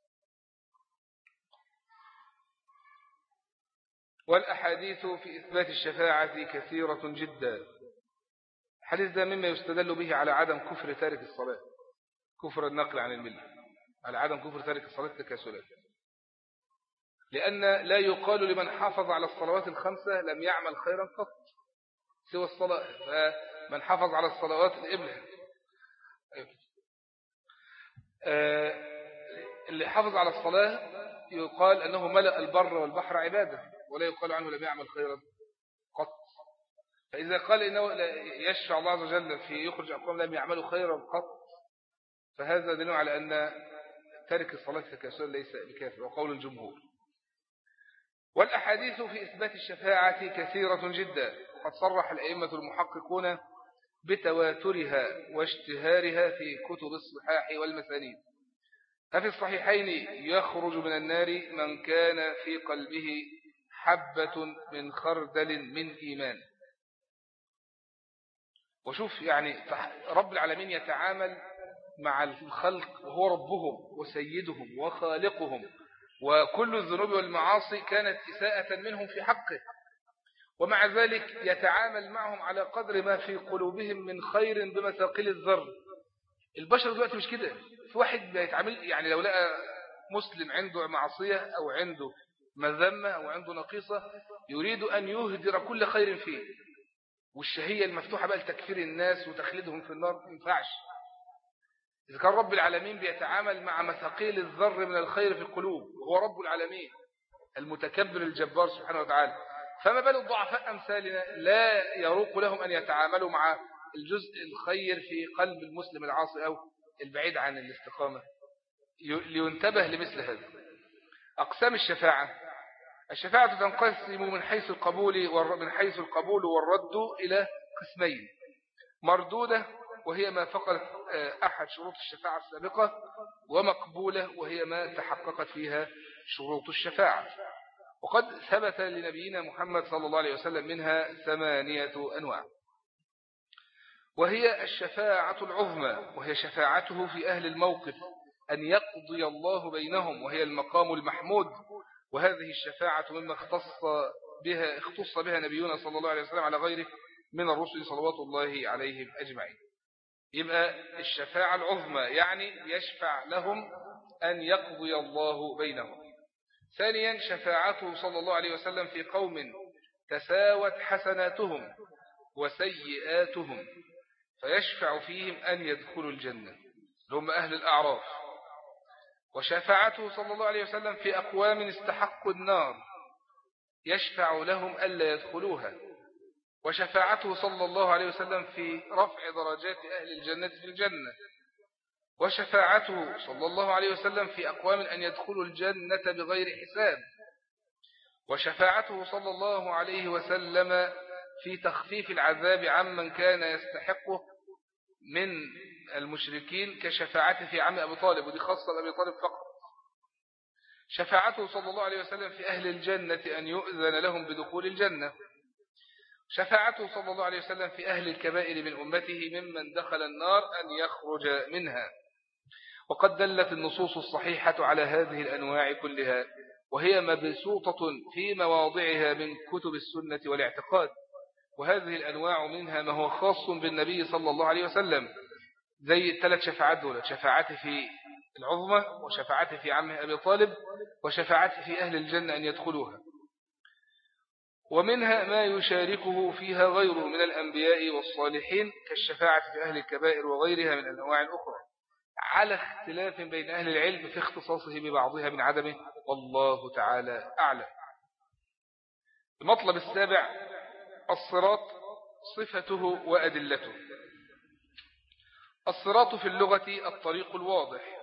والأحاديث في إثبات الشفاعة كثيرة جدا. الحديث ده مما يستدل به على عدم كفر تارك الصلاة، كفر النقل عن الملة، على عدم كفر تارك الصلاة تكاسلا، لأن لا يقال لمن حافظ على الصلوات الخمسة لم يعمل خيرا قط سوى الصلاة. فمن حافظ على الصلوات الإبلة اللي حافظ على الصلاة يقال أنه ملأ البر والبحر عبادة، ولا يقال عنه لم يعمل خيرا قط. فإذا قال إنه يشفع الله عز وجل في يخرج أقوام لم يعملوا خيرا قط فهذا دليل على أن تارك الصلاة تكاسلا ليس بكافر، وقول الجمهور. والأحاديث في إثبات الشفاعة كثيرة جدا، وقد صرح الأئمة المحققون بتواترها واشتهارها في كتب الصحاح والمسانيد. ففي الصحيحين يخرج من النار من كان في قلبه حبة من خردل من إيمان. وشوف يعني رب العالمين يتعامل مع الخلق وهو ربهم وسيدهم وخالقهم، وكل الذنوب والمعاصي كانت إساءة منهم في حقه، ومع ذلك يتعامل معهم على قدر ما في قلوبهم من خير بمثاقيل الذر. البشر دلوقتي مش كده. في واحد بيتعامل يعني لو لقى مسلم عنده معصية أو عنده مذمة أو عنده نقيصة يريد أن يهدر كل خير فيه، والشهية المفتوحة بقى لتكفير الناس وتخليدهم في النار ما ينفعش. إذا كان رب العالمين بيتعامل مع مثاقيل الذر من الخير في القلوب وهو رب العالمين المتكبر الجبار سبحانه وتعالى، فما بال الضعفاء أمثالنا لا يروق لهم أن يتعاملوا مع الجزء الخير في قلب المسلم العاصي أو البعيد عن الاستقامة. لينتبه لمثل هذا. أقسام الشفاعة: الشفاعة تنقسم من حيث القبول من حيث القبول والرد إلى قسمين: مردودة وهي ما فقدت أحد شروط الشفاعة السابقة، ومقبولة وهي ما تحققت فيها شروط الشفاعة. وقد ثبت لنبينا محمد صلى الله عليه وسلم منها ثمانية أنواع، وهي الشفاعة العظمى وهي شفاعته في أهل الموقف أن يقضي الله بينهم، وهي المقام المحمود. وهذه الشفاعة مما اختص بها اختص بها نبينا صلى الله عليه وسلم على غيره من الرسل صلوات الله عليهم أجمعين. يبقى الشفاعة العظمى يعني يشفع لهم أن يقضي الله بينهم. ثانيا شفاعته صلى الله عليه وسلم في قوم تساوت حسناتهم وسيئاتهم فيشفع فيهم أن يدخلوا الجنة، هم أهل الأعراف. وشفاعته صلى الله عليه وسلم في أقوام استحقوا النار يشفع لهم ألا يدخلوها. وشفاعته صلى الله عليه وسلم في رفع درجات أهل الجنة في الجنة، وشفاعته صلى الله عليه وسلم في أقوام أن يدخلوا الجنة بغير حساب، وشفاعته صلى الله عليه وسلم في تخفيف العذاب عمن كان يستحقه من المشركين كشفاعته في عم أبي طالب، ودي خاصة بأبي طالب فقط. شفاعته صلى الله عليه وسلم في أهل الجنة أن يؤذن لهم بدخول الجنة. شفاعته صلى الله عليه وسلم في أهل الكبائر من أمته ممن دخل النار أن يخرج منها. وقد دلت النصوص الصحيحة على هذه الأنواع كلها، وهي مبسوطة في مواضعها من كتب السنة والاعتقاد. وهذه الأنواع منها ما هو خاص بالنبي صلى الله عليه وسلم، زي الثلاث شفاعات دول: شفاعته في العظمى، وشفاعته في عمه أبي طالب، وشفاعته في أهل الجنة أن يدخلوها. ومنها ما يشاركه فيها غيره من الأنبياء والصالحين كالشفاعة في أهل الكبائر وغيرها من الأنواع الأخرى، على اختلاف بين أهل العلم في اختصاصه ببعضها من عدمه، والله تعالى أعلم. المطلب السابع: الصراط، صفته وأدلته. الصراط في اللغة الطريق الواضح،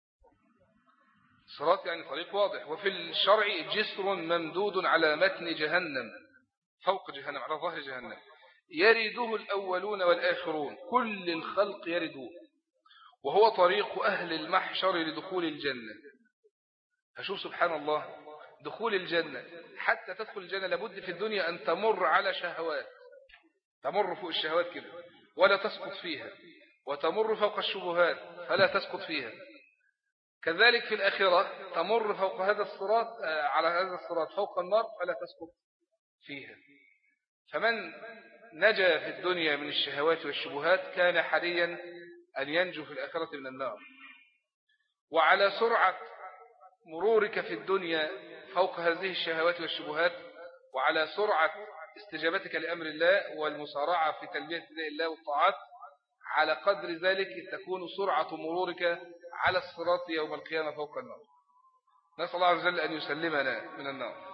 الصراط يعني طريق واضح. وفي الشرع جسر ممدود على متن جهنم، فوق جهنم، على ظهر جهنم، يرده الأولون والآخرون، كل الخلق يردوه، وهو طريق أهل المحشر لدخول الجنة. فشوف سبحان الله، دخول الجنة، حتى تدخل الجنة لابد في الدنيا أن تمر على شهوات، تمر فوق الشهوات كده ولا تسقط فيها، وتمر فوق الشبهات فلا تسقط فيها. كذلك في الآخرة تمر فوق هذا الصراط، على هذا الصراط فوق النار فلا تسقط فيها. فمن نجا في الدنيا من الشهوات والشبهات كان حريا أن ينجو في الآخرة من النار. وعلى سرعة مرورك في الدنيا فوق هذه الشهوات والشبهات، وعلى سرعة استجابتك لأمر الله والمسارعة في تلبية الله والطاعات، على قدر ذلك تكون سرعة مرورك على الصراط يوم القيامة فوق النار. نسأل الله عز وجل أن يسلمنا من النار.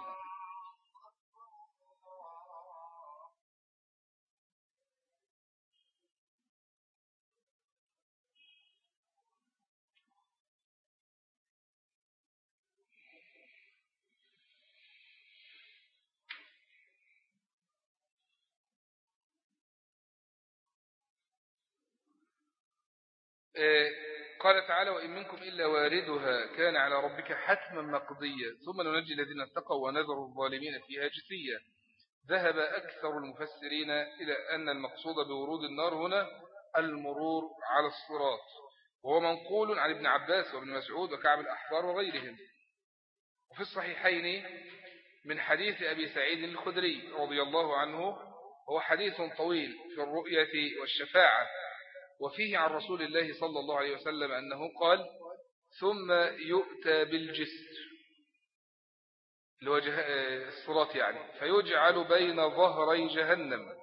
قال تعالى: وإن منكم إلا واردها كان على ربك حتما مقضيا ثم ننجي الذين اتقوا ونذر الظالمين فيها جثيا. ذهب أكثر المفسرين إلى أن المقصود بورود النار هنا المرور على الصراط، وهو منقول عن ابن عباس وابن مسعود وكعب الأحبار وغيرهم. وفي الصحيحين من حديث أبي سعيد الخدري رضي الله عنه، هو حديث طويل في الرؤية والشفاعة، وفيه عن رسول الله صلى الله عليه وسلم أنه قال: ثم يؤتى بالجسر، الصراط يعني، فيجعل بين ظهري جهنم،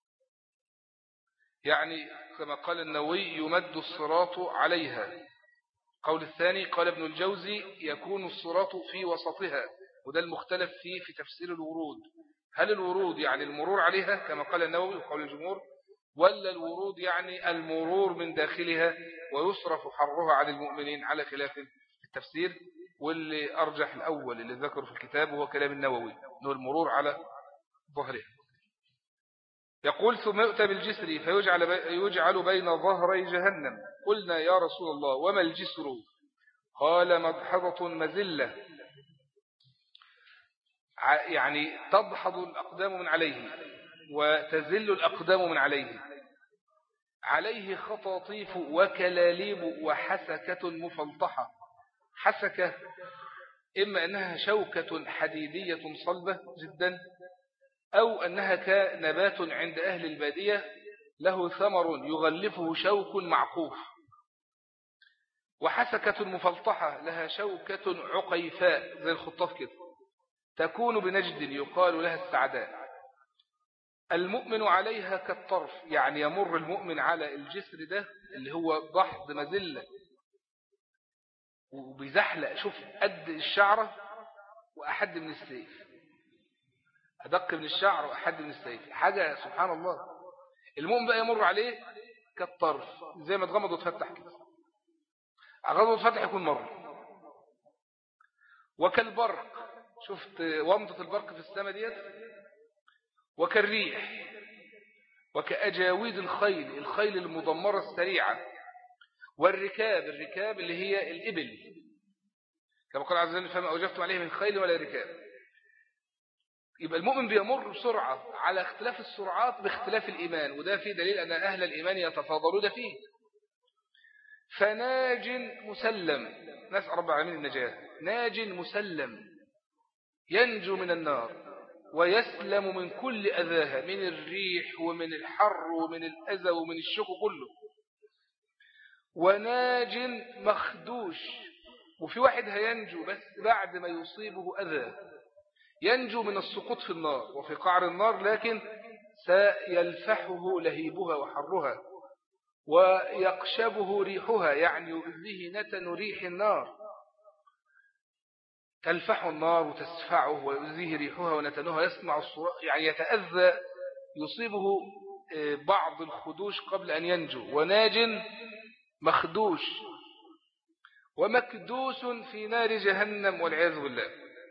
يعني كما قال النووي يمد الصراط عليها. قول الثاني قال ابن الجوزي يكون الصراط في وسطها، وده المختلف فيه في تفسير الورود، هل الورود يعني المرور عليها كما قال النووي وقول الجمهور، ولا الورود يعني المرور من داخلها ويصرف حرها عن المؤمنين، على خلاف التفسير. واللي أرجح الأول اللي ذكر في الكتاب هو كلام النووي، أنه المرور على ظهرها. يقول: ثم يؤتى بالجسر فيجعل يجعل بين ظهري جهنم. قلنا: يا رسول الله وما الجسر؟ قال: مدحضة مزلة، يعني تدحض الأقدام من عليه وتزل الأقدام من عليه، عليه خطاطيف وكلاليب وحسكة مفلطحة. حسكة إما أنها شوكة حديدية صلبة جدا، أو أنها كنبات عند أهل البادية له ثمر يغلفه شوك معقوف. وحسكة مفلطحة لها شوكة عقيفاء زي الخطاف كده، تكون بنجد يقال لها السعداء. المؤمن عليها كالطرف، يعني يمر المؤمن على الجسر ده اللي هو ضحض مزلة وبيزحلق، شوف قد الشعرة وأحد من السيف. أدق من الشعر وأحد من السيف، حاجة سبحان الله. المؤمن بقى يمر عليه كالطرف، زي ما تغمض وتفتح كده، غمض وتفتح يكون مر. وكالبرق، شفت ومضة البرق في السماء ديت، وكالريح، وكأجاويد الخيل، الخيل المدمرة السريعة، والركاب، الركاب اللي هي الإبل، كما قال عز وجل فما أوجفتم عليه من خيل ولا ركاب. يبقى المؤمن بيمر بسرعة، على اختلاف السرعات باختلاف الإيمان، وده فيه دليل أن أهل الإيمان يتفاضلون فيه. فناج مسلم، نسأل رب العالمين النجاة، ناج مسلم ينجو من النار ويسلم من كل أذاها، من الريح ومن الحر ومن الأذى ومن الشك كله. وناج مخدوش، وفي واحد هينجو بس بعد ما يصيبه أذى، ينجو من السقوط في النار وفي قعر النار، لكن سيلفحه لهيبها وحرها ويقشبه ريحها، يعني يؤذيه نتن ريح النار، تلفح النار وتسفعه ويؤذيه ريحها ونتنها، يسمع الصراخ، يعني يتأذى، يصيبه بعض الخدوش قبل أن ينجو. وناج مخدوش، ومكدوس في نار جهنم والعياذ بالله.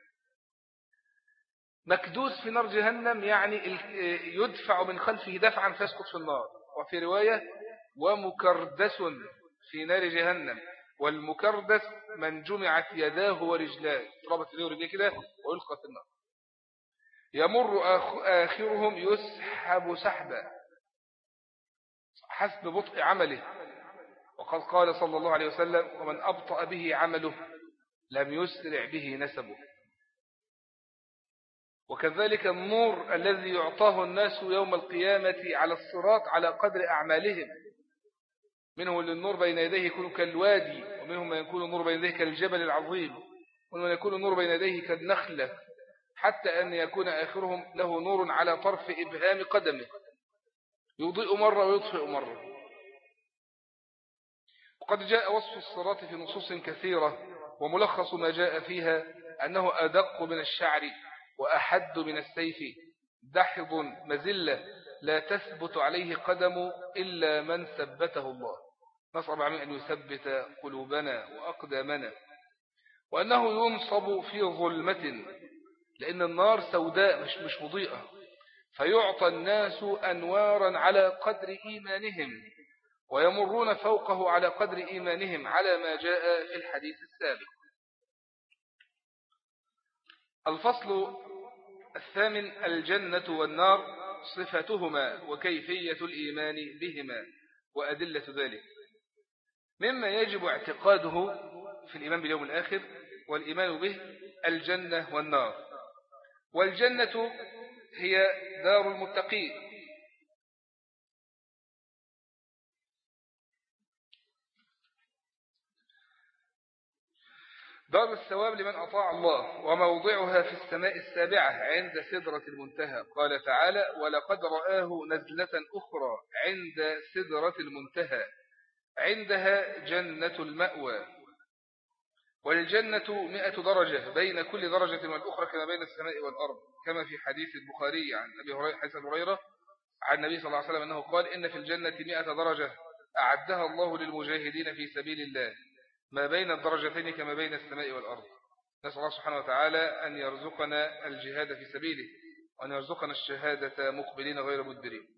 مكدوس في نار جهنم يعني يدفع من خلفه دفعا فيسقط في النار. وفي رواية ومكردس في نار جهنم، والمكردس من جمعت يداه ورجلاه، ربط يديه ورجليه كده ويلقى في النار. يمر آخرهم يسحب سحبا حسب بطء عمله، وقد قال صلى الله عليه وسلم ومن أبطأ به عمله لم يسرع به نسبه. وكذلك النور الذي يعطاه الناس يوم القيامة على الصراط على قدر أعمالهم، منهم اللي النور بين يديه يكون كالوادي، ومنهم من يكون النور بين يديه كالجبل العظيم، ومنهم من يكون النور بين يديه كالنخلة، حتى أن يكون آخرهم له نور على طرف إبهام قدمه، يضيء مرة ويطفئ مرة. وقد جاء وصف الصراط في نصوص كثيرة، وملخص ما جاء فيها أنه أدق من الشعر وأحد من السيف، دحض مزلة لا تثبت عليه قدم إلا من ثبته الله. نسأل الله أن يثبت قلوبنا وأقدامنا. وأنه ينصب في ظلمة، لأن النار سوداء مش مش مضيئة، فيعطى الناس أنوارا على قدر إيمانهم، ويمرون فوقه على قدر إيمانهم، على ما جاء في الحديث السابق. الفصل الثامن: الجنة والنار، صفتهما وكيفية الإيمان بهما وأدلة ذلك. مما يجب اعتقاده في الإيمان باليوم الآخر والإيمان به الجنة والنار. والجنة هي دار المتقين، دار الثواب لمن أطاع الله، وموضعها في السماء السابعة عند سدرة المنتهى. قال تعالى ولقد رآه نزلة أخرى عند سدرة المنتهى، عندها جنة المأوى. والجنة مئة درجة بين كل درجة والأخرى كما بين السماء والأرض، كما في حديث البخاري عن أبي هريرة حديث أبي هريرة عن النبي صلى الله عليه وسلم أنه قال إن في الجنة مئة درجة أعدها الله للمجاهدين في سبيل الله، ما بين الدرجتين كما بين السماء والأرض. نسأل الله سبحانه وتعالى أن يرزقنا الجهاد في سبيله، وأن يرزقنا الشهادة مقبلين غير مدبرين.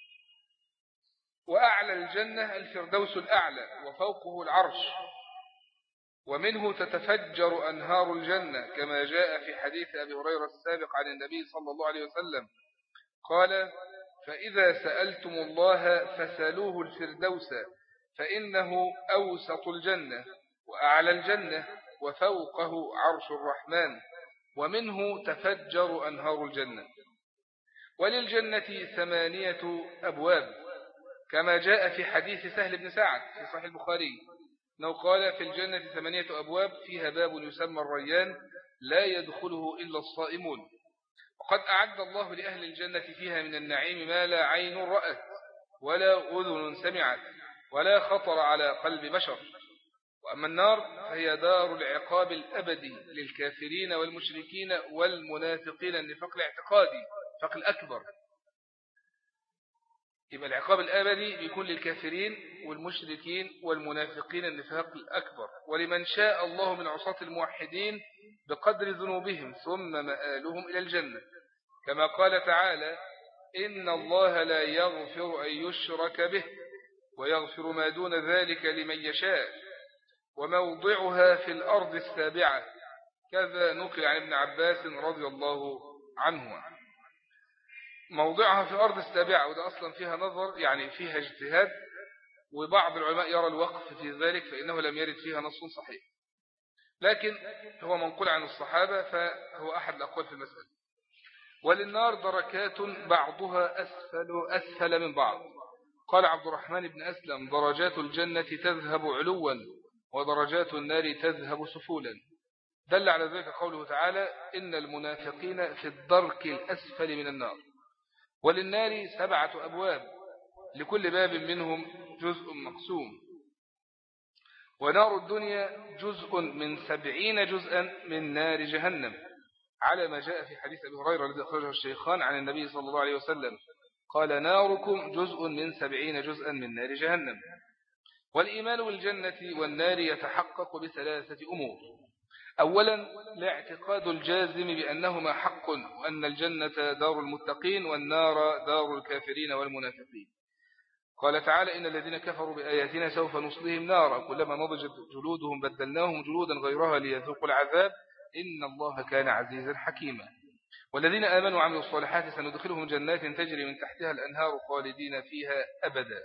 وأعلى الجنة الفردوس الأعلى، وفوقه العرش، ومنه تتفجر أنهار الجنة، كما جاء في حديث أبي هريرة السابق عن النبي صلى الله عليه وسلم قال فإذا سألتم الله فسألوه الفردوس، فإنه أوسط الجنة وأعلى الجنة وفوقه عرش الرحمن، ومنه تفجر أنهار الجنة. وللجنة ثمانية أبواب، كما جاء في حديث سهل بن سعد في صحيح البخاري أنه قال في الجنة ثمانية أبواب فيها باب يسمى الريان لا يدخله إلا الصائمون. وقد أعد الله لأهل الجنة فيها من النعيم ما لا عين رأت ولا أذن سمعت ولا خطر على قلب بشر. وأما النار فهي دار العقاب الأبدي للكافرين والمشركين والمنافقين النفاق الاعتقادي النفاق الأكبر. يبقى العقاب الأبدي بيكون للكافرين والمشركين والمنافقين النفاق الأكبر، ولمن شاء الله من عصاة الموحدين بقدر ذنوبهم ثم مآلهم إلى الجنة، كما قال تعالى: إن الله لا يغفر أن يشرك به ويغفر ما دون ذلك لمن يشاء، وموضعها في الأرض السابعة، كذا نقل عن ابن عباس رضي الله عنه. موضعها في الأرض السابعة، وده أصلا فيها نظر، يعني فيها اجتهاد، وبعض العلماء يرى الوقف في ذلك فإنه لم يرد فيها نص صحيح، لكن هو منقول عن الصحابة فهو أحد الأقوال في المسألة. وللنار دركات بعضها أسفل, أسفل من بعض. قال عبد الرحمن بن أسلم: درجات الجنة تذهب علوا ودرجات النار تذهب سفولا. دل على ذلك قوله تعالى: إن المنافقين في الدرك الأسفل من النار. وللنار سبعة أبواب لكل باب منهم جزء مقسوم. ونار الدنيا جزء من سبعين جزءا من نار جهنم، على ما جاء في حديث أبي هريرة الذي أخرجه الشيخان عن النبي صلى الله عليه وسلم قال: ناركم جزء من سبعين جزءا من نار جهنم. والإيمان بالجنة والنار يتحقق بثلاثة أمور: أولا الاعتقاد الجازم بأنهما حق، وأن الجنة دار المتقين والنار دار الكافرين والمنافقين. قال تعالى: إن الذين كفروا بآياتنا سوف نصلهم نارا كلما نضجت جلودهم بدلناهم جلودا غيرها ليذوقوا العذاب إن الله كان عزيزا حكيما. والذين آمنوا وعملوا الصالحات سندخلهم جنات تجري من تحتها الأنهار خالدين فيها أبدا.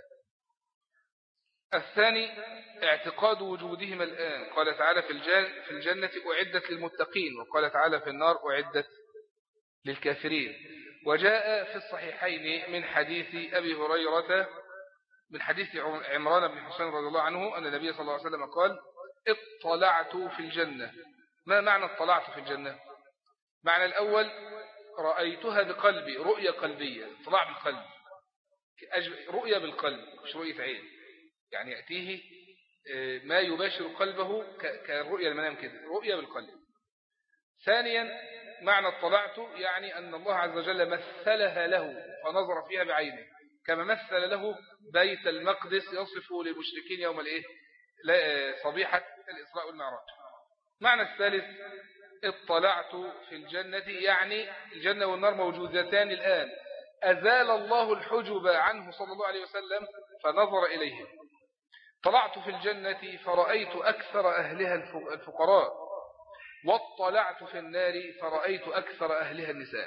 الثاني اعتقاد وجودهم الآن. قال تعالى: في الجنة أعدت للمتقين، وقال تعالى: في النار أعدت للكافرين. وجاء في الصحيحين من حديث أبي هريرة من حديث عمران بن حسين رضي الله عنه أن النبي صلى الله عليه وسلم قال: اطلعت في الجنة. ما معنى اطلعت في الجنة؟ معنى الأول رأيتها بقلبي، رؤية قلبية، اطلاع بالقلب، رؤية بالقلب مش رؤية عين، يعني يأتيه ما يباشر قلبه كالرؤية المنام كده، رؤية بالقلب. ثانيا معنى اطلعت يعني أن الله عز وجل مثلها له فنظر فيها بعينه، كما مثل له بيت المقدس يصفه للمشركين يوم الايه صبيحة الإسراء والمعراج. معنى الثالث اطلعت في الجنة يعني الجنة والنار موجودتان الآن، أزال الله الحجب عنه صلى الله عليه وسلم فنظر إليهم. طلعت في الجنة فرأيت أكثر أهلها الفقراء، واطلعت في النار فرأيت أكثر أهلها النساء.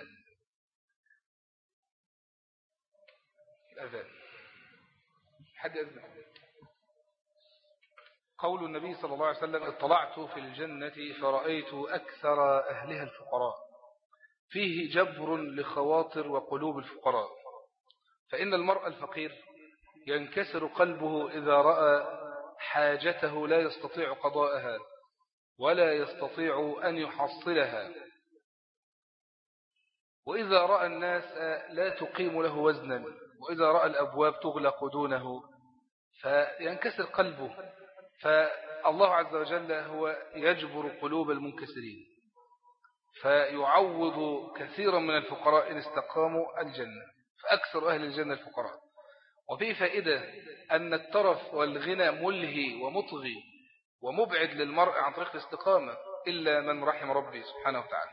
الأذان حد أذن. قول النبي صلى الله عليه وسلم: اطلعت في الجنة فرأيت أكثر أهلها الفقراء، فيه جبر لخواطر وقلوب الفقراء، فإن المرء الفقير ينكسر قلبه إذا رأى حاجته لا يستطيع قضاءها ولا يستطيع أن يحصلها، وإذا رأى الناس لا تقيم له وزنا، وإذا رأى الأبواب تغلق دونه فينكسر قلبه. فالله عز وجل هو يجبر قلوب المنكسرين فيعوض كثيرا من الفقراء إن استقاموا الجنة، فأكثر أهل الجنة الفقراء. وفيه فائدة أن الترف والغنى ملهي ومطغي ومبعد للمرء عن طريق الاستقامة إلا من رحم ربي سبحانه وتعالى.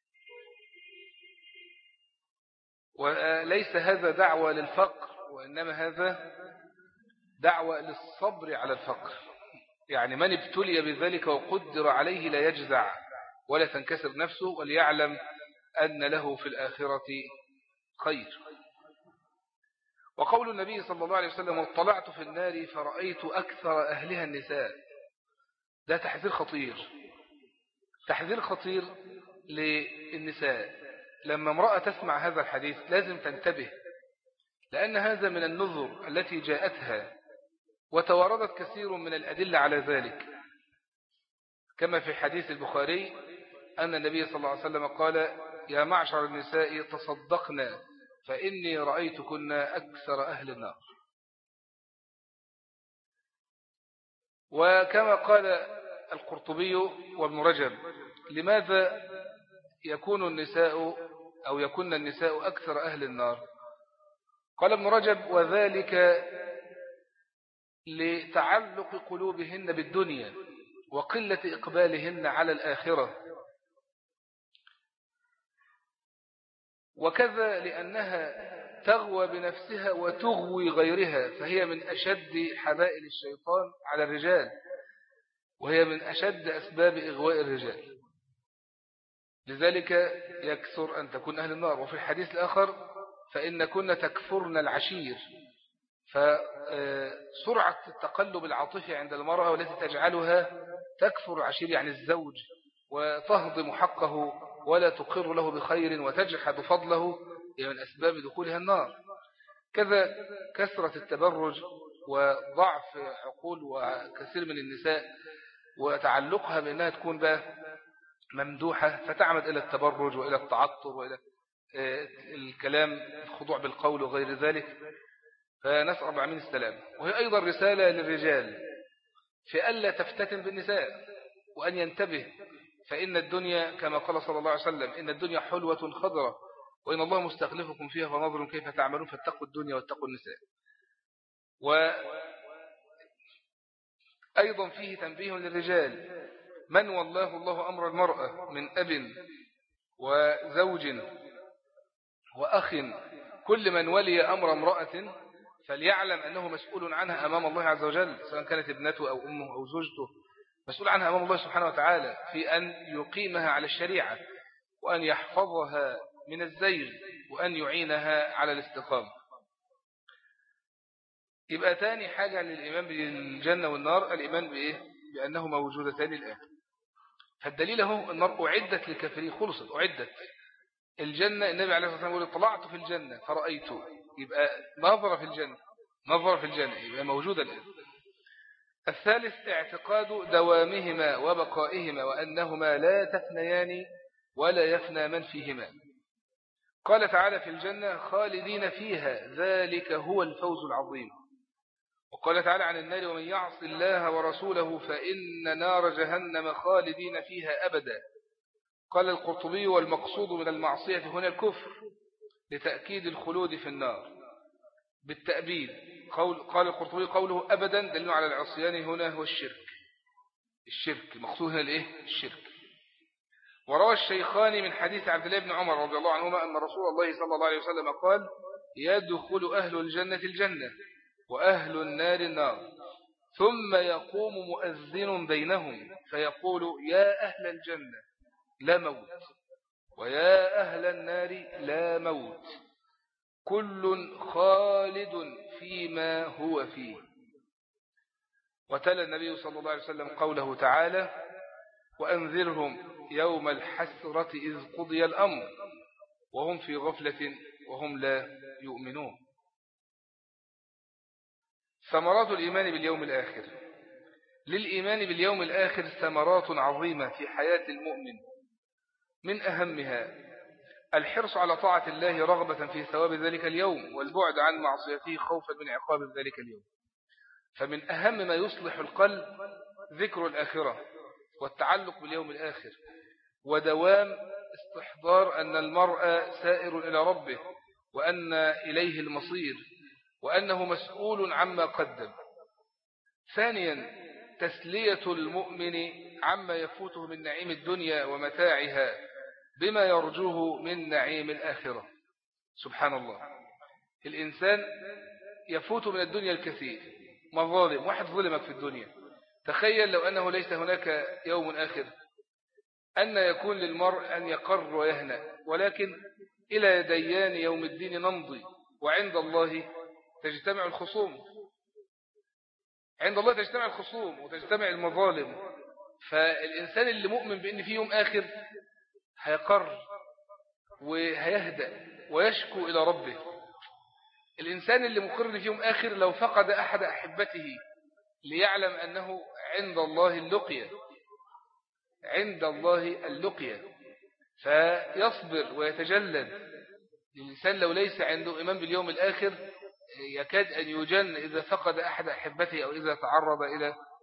وليس هذا دعوة للفقر، وإنما هذا دعوة للصبر على الفقر، يعني من ابتلي بذلك وقدر عليه لا يجزع ولا تنكسر نفسه، وليعلم أن له في الآخرة خير. وقول النبي صلى الله عليه وسلم: واطلعت في النار فرأيت أكثر أهلها النساء، ده تحذير خطير، تحذير خطير للنساء. لما امرأة تسمع هذا الحديث لازم تنتبه، لأن هذا من النذر التي جاءتها وتواردت كثير من الأدلة على ذلك، كما في حديث البخاري أن النبي صلى الله عليه وسلم قال: يا معشر النساء تصدقنا فإني رأيتكن أكثر أهل النار. وكما قال القرطبي وابن رجب: لماذا يكون النساء أو يكون النساء أكثر أهل النار؟ قال ابن رجب: وذلك لتعلق قلوبهن بالدنيا وقلة إقبالهن على الآخرة، وكذا لأنها تغوى بنفسها وتغوي غيرها، فهي من أشد حبائل الشيطان على الرجال، وهي من أشد أسباب إغواء الرجال، لذلك يكثر أن تكون أهل النار. وفي الحديث الآخر: فإن كنا تكفرن العشير، فسرعة التقلب العاطفي عند المرأة والتي تجعلها تكفر العشير يعني الزوج، وتهضم حقه ولا تقر له بخير وتجحد فضله، هي من أسباب دخولها النار. كذا كثرة التبرج وضعف عقول وكثير من النساء وتعلقها بأنها تكون بقى ممدوحة، فتعمد إلى التبرج وإلى التعطر وإلى الكلام الخضوع بالقول وغير ذلك، فنسأل رب العالمين السلام. وهي أيضا رسالة للرجال في ألا تفتتن بالنساء، وأن ينتبه، فإن الدنيا كما قال صلى الله عليه وسلم: إن الدنيا حلوة خضرة وإن الله مستخلفكم فيها فنظر كيف تعملون، فاتقوا الدنيا واتقوا النساء. وأيضا فيه تنبيه للرجال: من والله الله أمر المرأة من أب وزوج وأخ، كل من ولي أمر امرأة فليعلم أنه مسؤول عنها أمام الله عز وجل، سواء كانت ابنته أو أمه أو زوجته، مسؤول عنها أمام الله سبحانه وتعالى في أن يقيمها على الشريعة، وأن يحفظها من الزيغ، وأن يعينها على الاستقامة. يبقى تاني حاجة للإيمان بالجنة والنار الإيمان بإيه؟ بأنه موجودتان الآن. فالدليل هو النار أعدت للكافرين، خلصت أعدت. الجنة النبي عليه الصلاة والسلام يقول: طلعت في الجنة فرأيته، يبقى نظر في الجنة نظر في الجنة يبقى موجودة الآن. الثالث اعتقاد دوامهما وبقائهما، وأنهما لا تفنيان ولا يفنى من فيهما. قال تعالى في الجنة: خالدين فيها ذلك هو الفوز العظيم. وقال تعالى عن النار: ومن يعص الله ورسوله فإن نار جهنم خالدين فيها أبدا. قال القرطبي: والمقصود من المعصية هنا الكفر، لتأكيد الخلود في النار بالتأبيد. قول قال القرطبي: قوله أبدا دليل على العصيان هنا هو الشرك. الشرك مقصود هنا الإيه؟ الشرك. وروى الشيخان من حديث عبد الله بن عمر رضي الله عنهما أن رسول الله صلى الله عليه وسلم قال: يدخل أهل الجنة الجنة وأهل النار النار، ثم يقوم مؤذن بينهم فيقول: يا أهل الجنة لا موت، ويا أهل النار لا موت، كل خالد فيما هو فيه. وتلا النبي صلى الله عليه وسلم قوله تعالى: وأنذرهم يوم الحسرة إذ قضي الأمر وهم في غفلة وهم لا يؤمنون. ثمرات الإيمان باليوم الآخر. للإيمان باليوم الآخر ثمرات عظيمة في حياة المؤمن، من أهمها الحرص على طاعة الله رغبة في ثواب ذلك اليوم، والبعد عن معصيته خوفا من عقاب ذلك اليوم. فمن أهم ما يصلح القلب ذكر الآخرة والتعلق باليوم الآخر، ودوام استحضار أن المرء سائر إلى ربه، وأن إليه المصير، وأنه مسؤول عما قدم. ثانيا تسلية المؤمن عما يفوته من نعيم الدنيا ومتاعها بما يرجوه من نعيم الآخرة. سبحان الله، الإنسان يفوت من الدنيا الكثير، مظالم، واحد ظلمك في الدنيا، تخيل لو أنه ليس هناك يوم آخر، أن يكون للمرء أن يقر ويهنأ، ولكن إلى ديان يوم الدين نمضي، وعند الله تجتمع الخصوم، عند الله تجتمع الخصوم وتجتمع المظالم. فالإنسان اللي مؤمن بأن في يوم آخر هيقر وهيهدأ ويشكو إلى ربه. الإنسان اللي مقر في يوم آخر لو فقد أحد أحبته ليعلم أنه عند الله اللقية، عند الله اللقية، فيصبر ويتجلد. الإنسان لو ليس عنده إيمان باليوم الآخر يكاد أن يجن إذا فقد أحد أحبته أو إذا تعرض إلى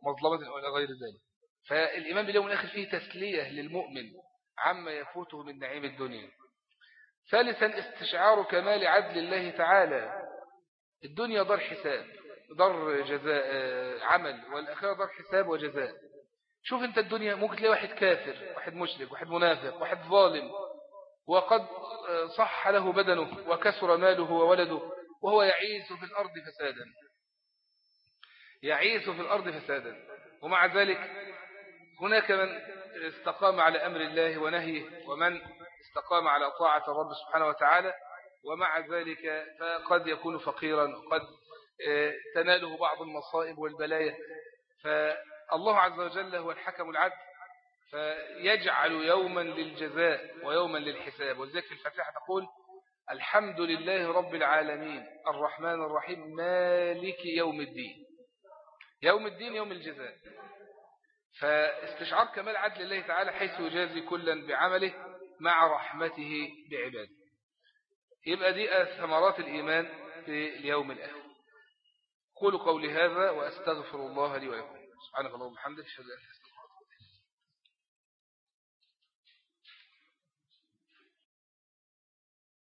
مظلمة ولا غير ذلك. فالإيمان باليوم الآخر فيه تسلية للمؤمن عما يفوته من نعيم الدنيا. ثالثا استشعار كمال عدل الله تعالى. الدنيا دار حساب، دار جزاء عمل، والآخرة دار حساب وجزاء. شوف انت الدنيا ممكن تلاقي واحد كافر، واحد مشرك، واحد منافق، واحد ظالم، وقد صح له بدنه وكسر ماله وولده، وهو يعيش في الأرض فسادا يعيش في الأرض فسادا ومع ذلك هناك من استقام على أمر الله ونهيه، ومن استقام على طاعة الرب سبحانه وتعالى، ومع ذلك فقد يكون فقيرا، وقد تناله بعض المصائب والبلايا. فالله عز وجل هو الحكم العدل، فيجعل يوما للجزاء ويوما للحساب. ولذلك في الفاتحة تقول الحمد لله رب العالمين الرحمن الرحيم مالك يوم الدين. يوم الدين يوم الجزاء. فاستشعار كمال عدل الله تعالى حيث يجازي كلا بعمله مع رحمته بعباده. يبقى دي ثمرات الإيمان باليوم الآخر. قولوا قولي هذا وأستغفر الله لي ولكم. سبحانك اللهم وبحمدك.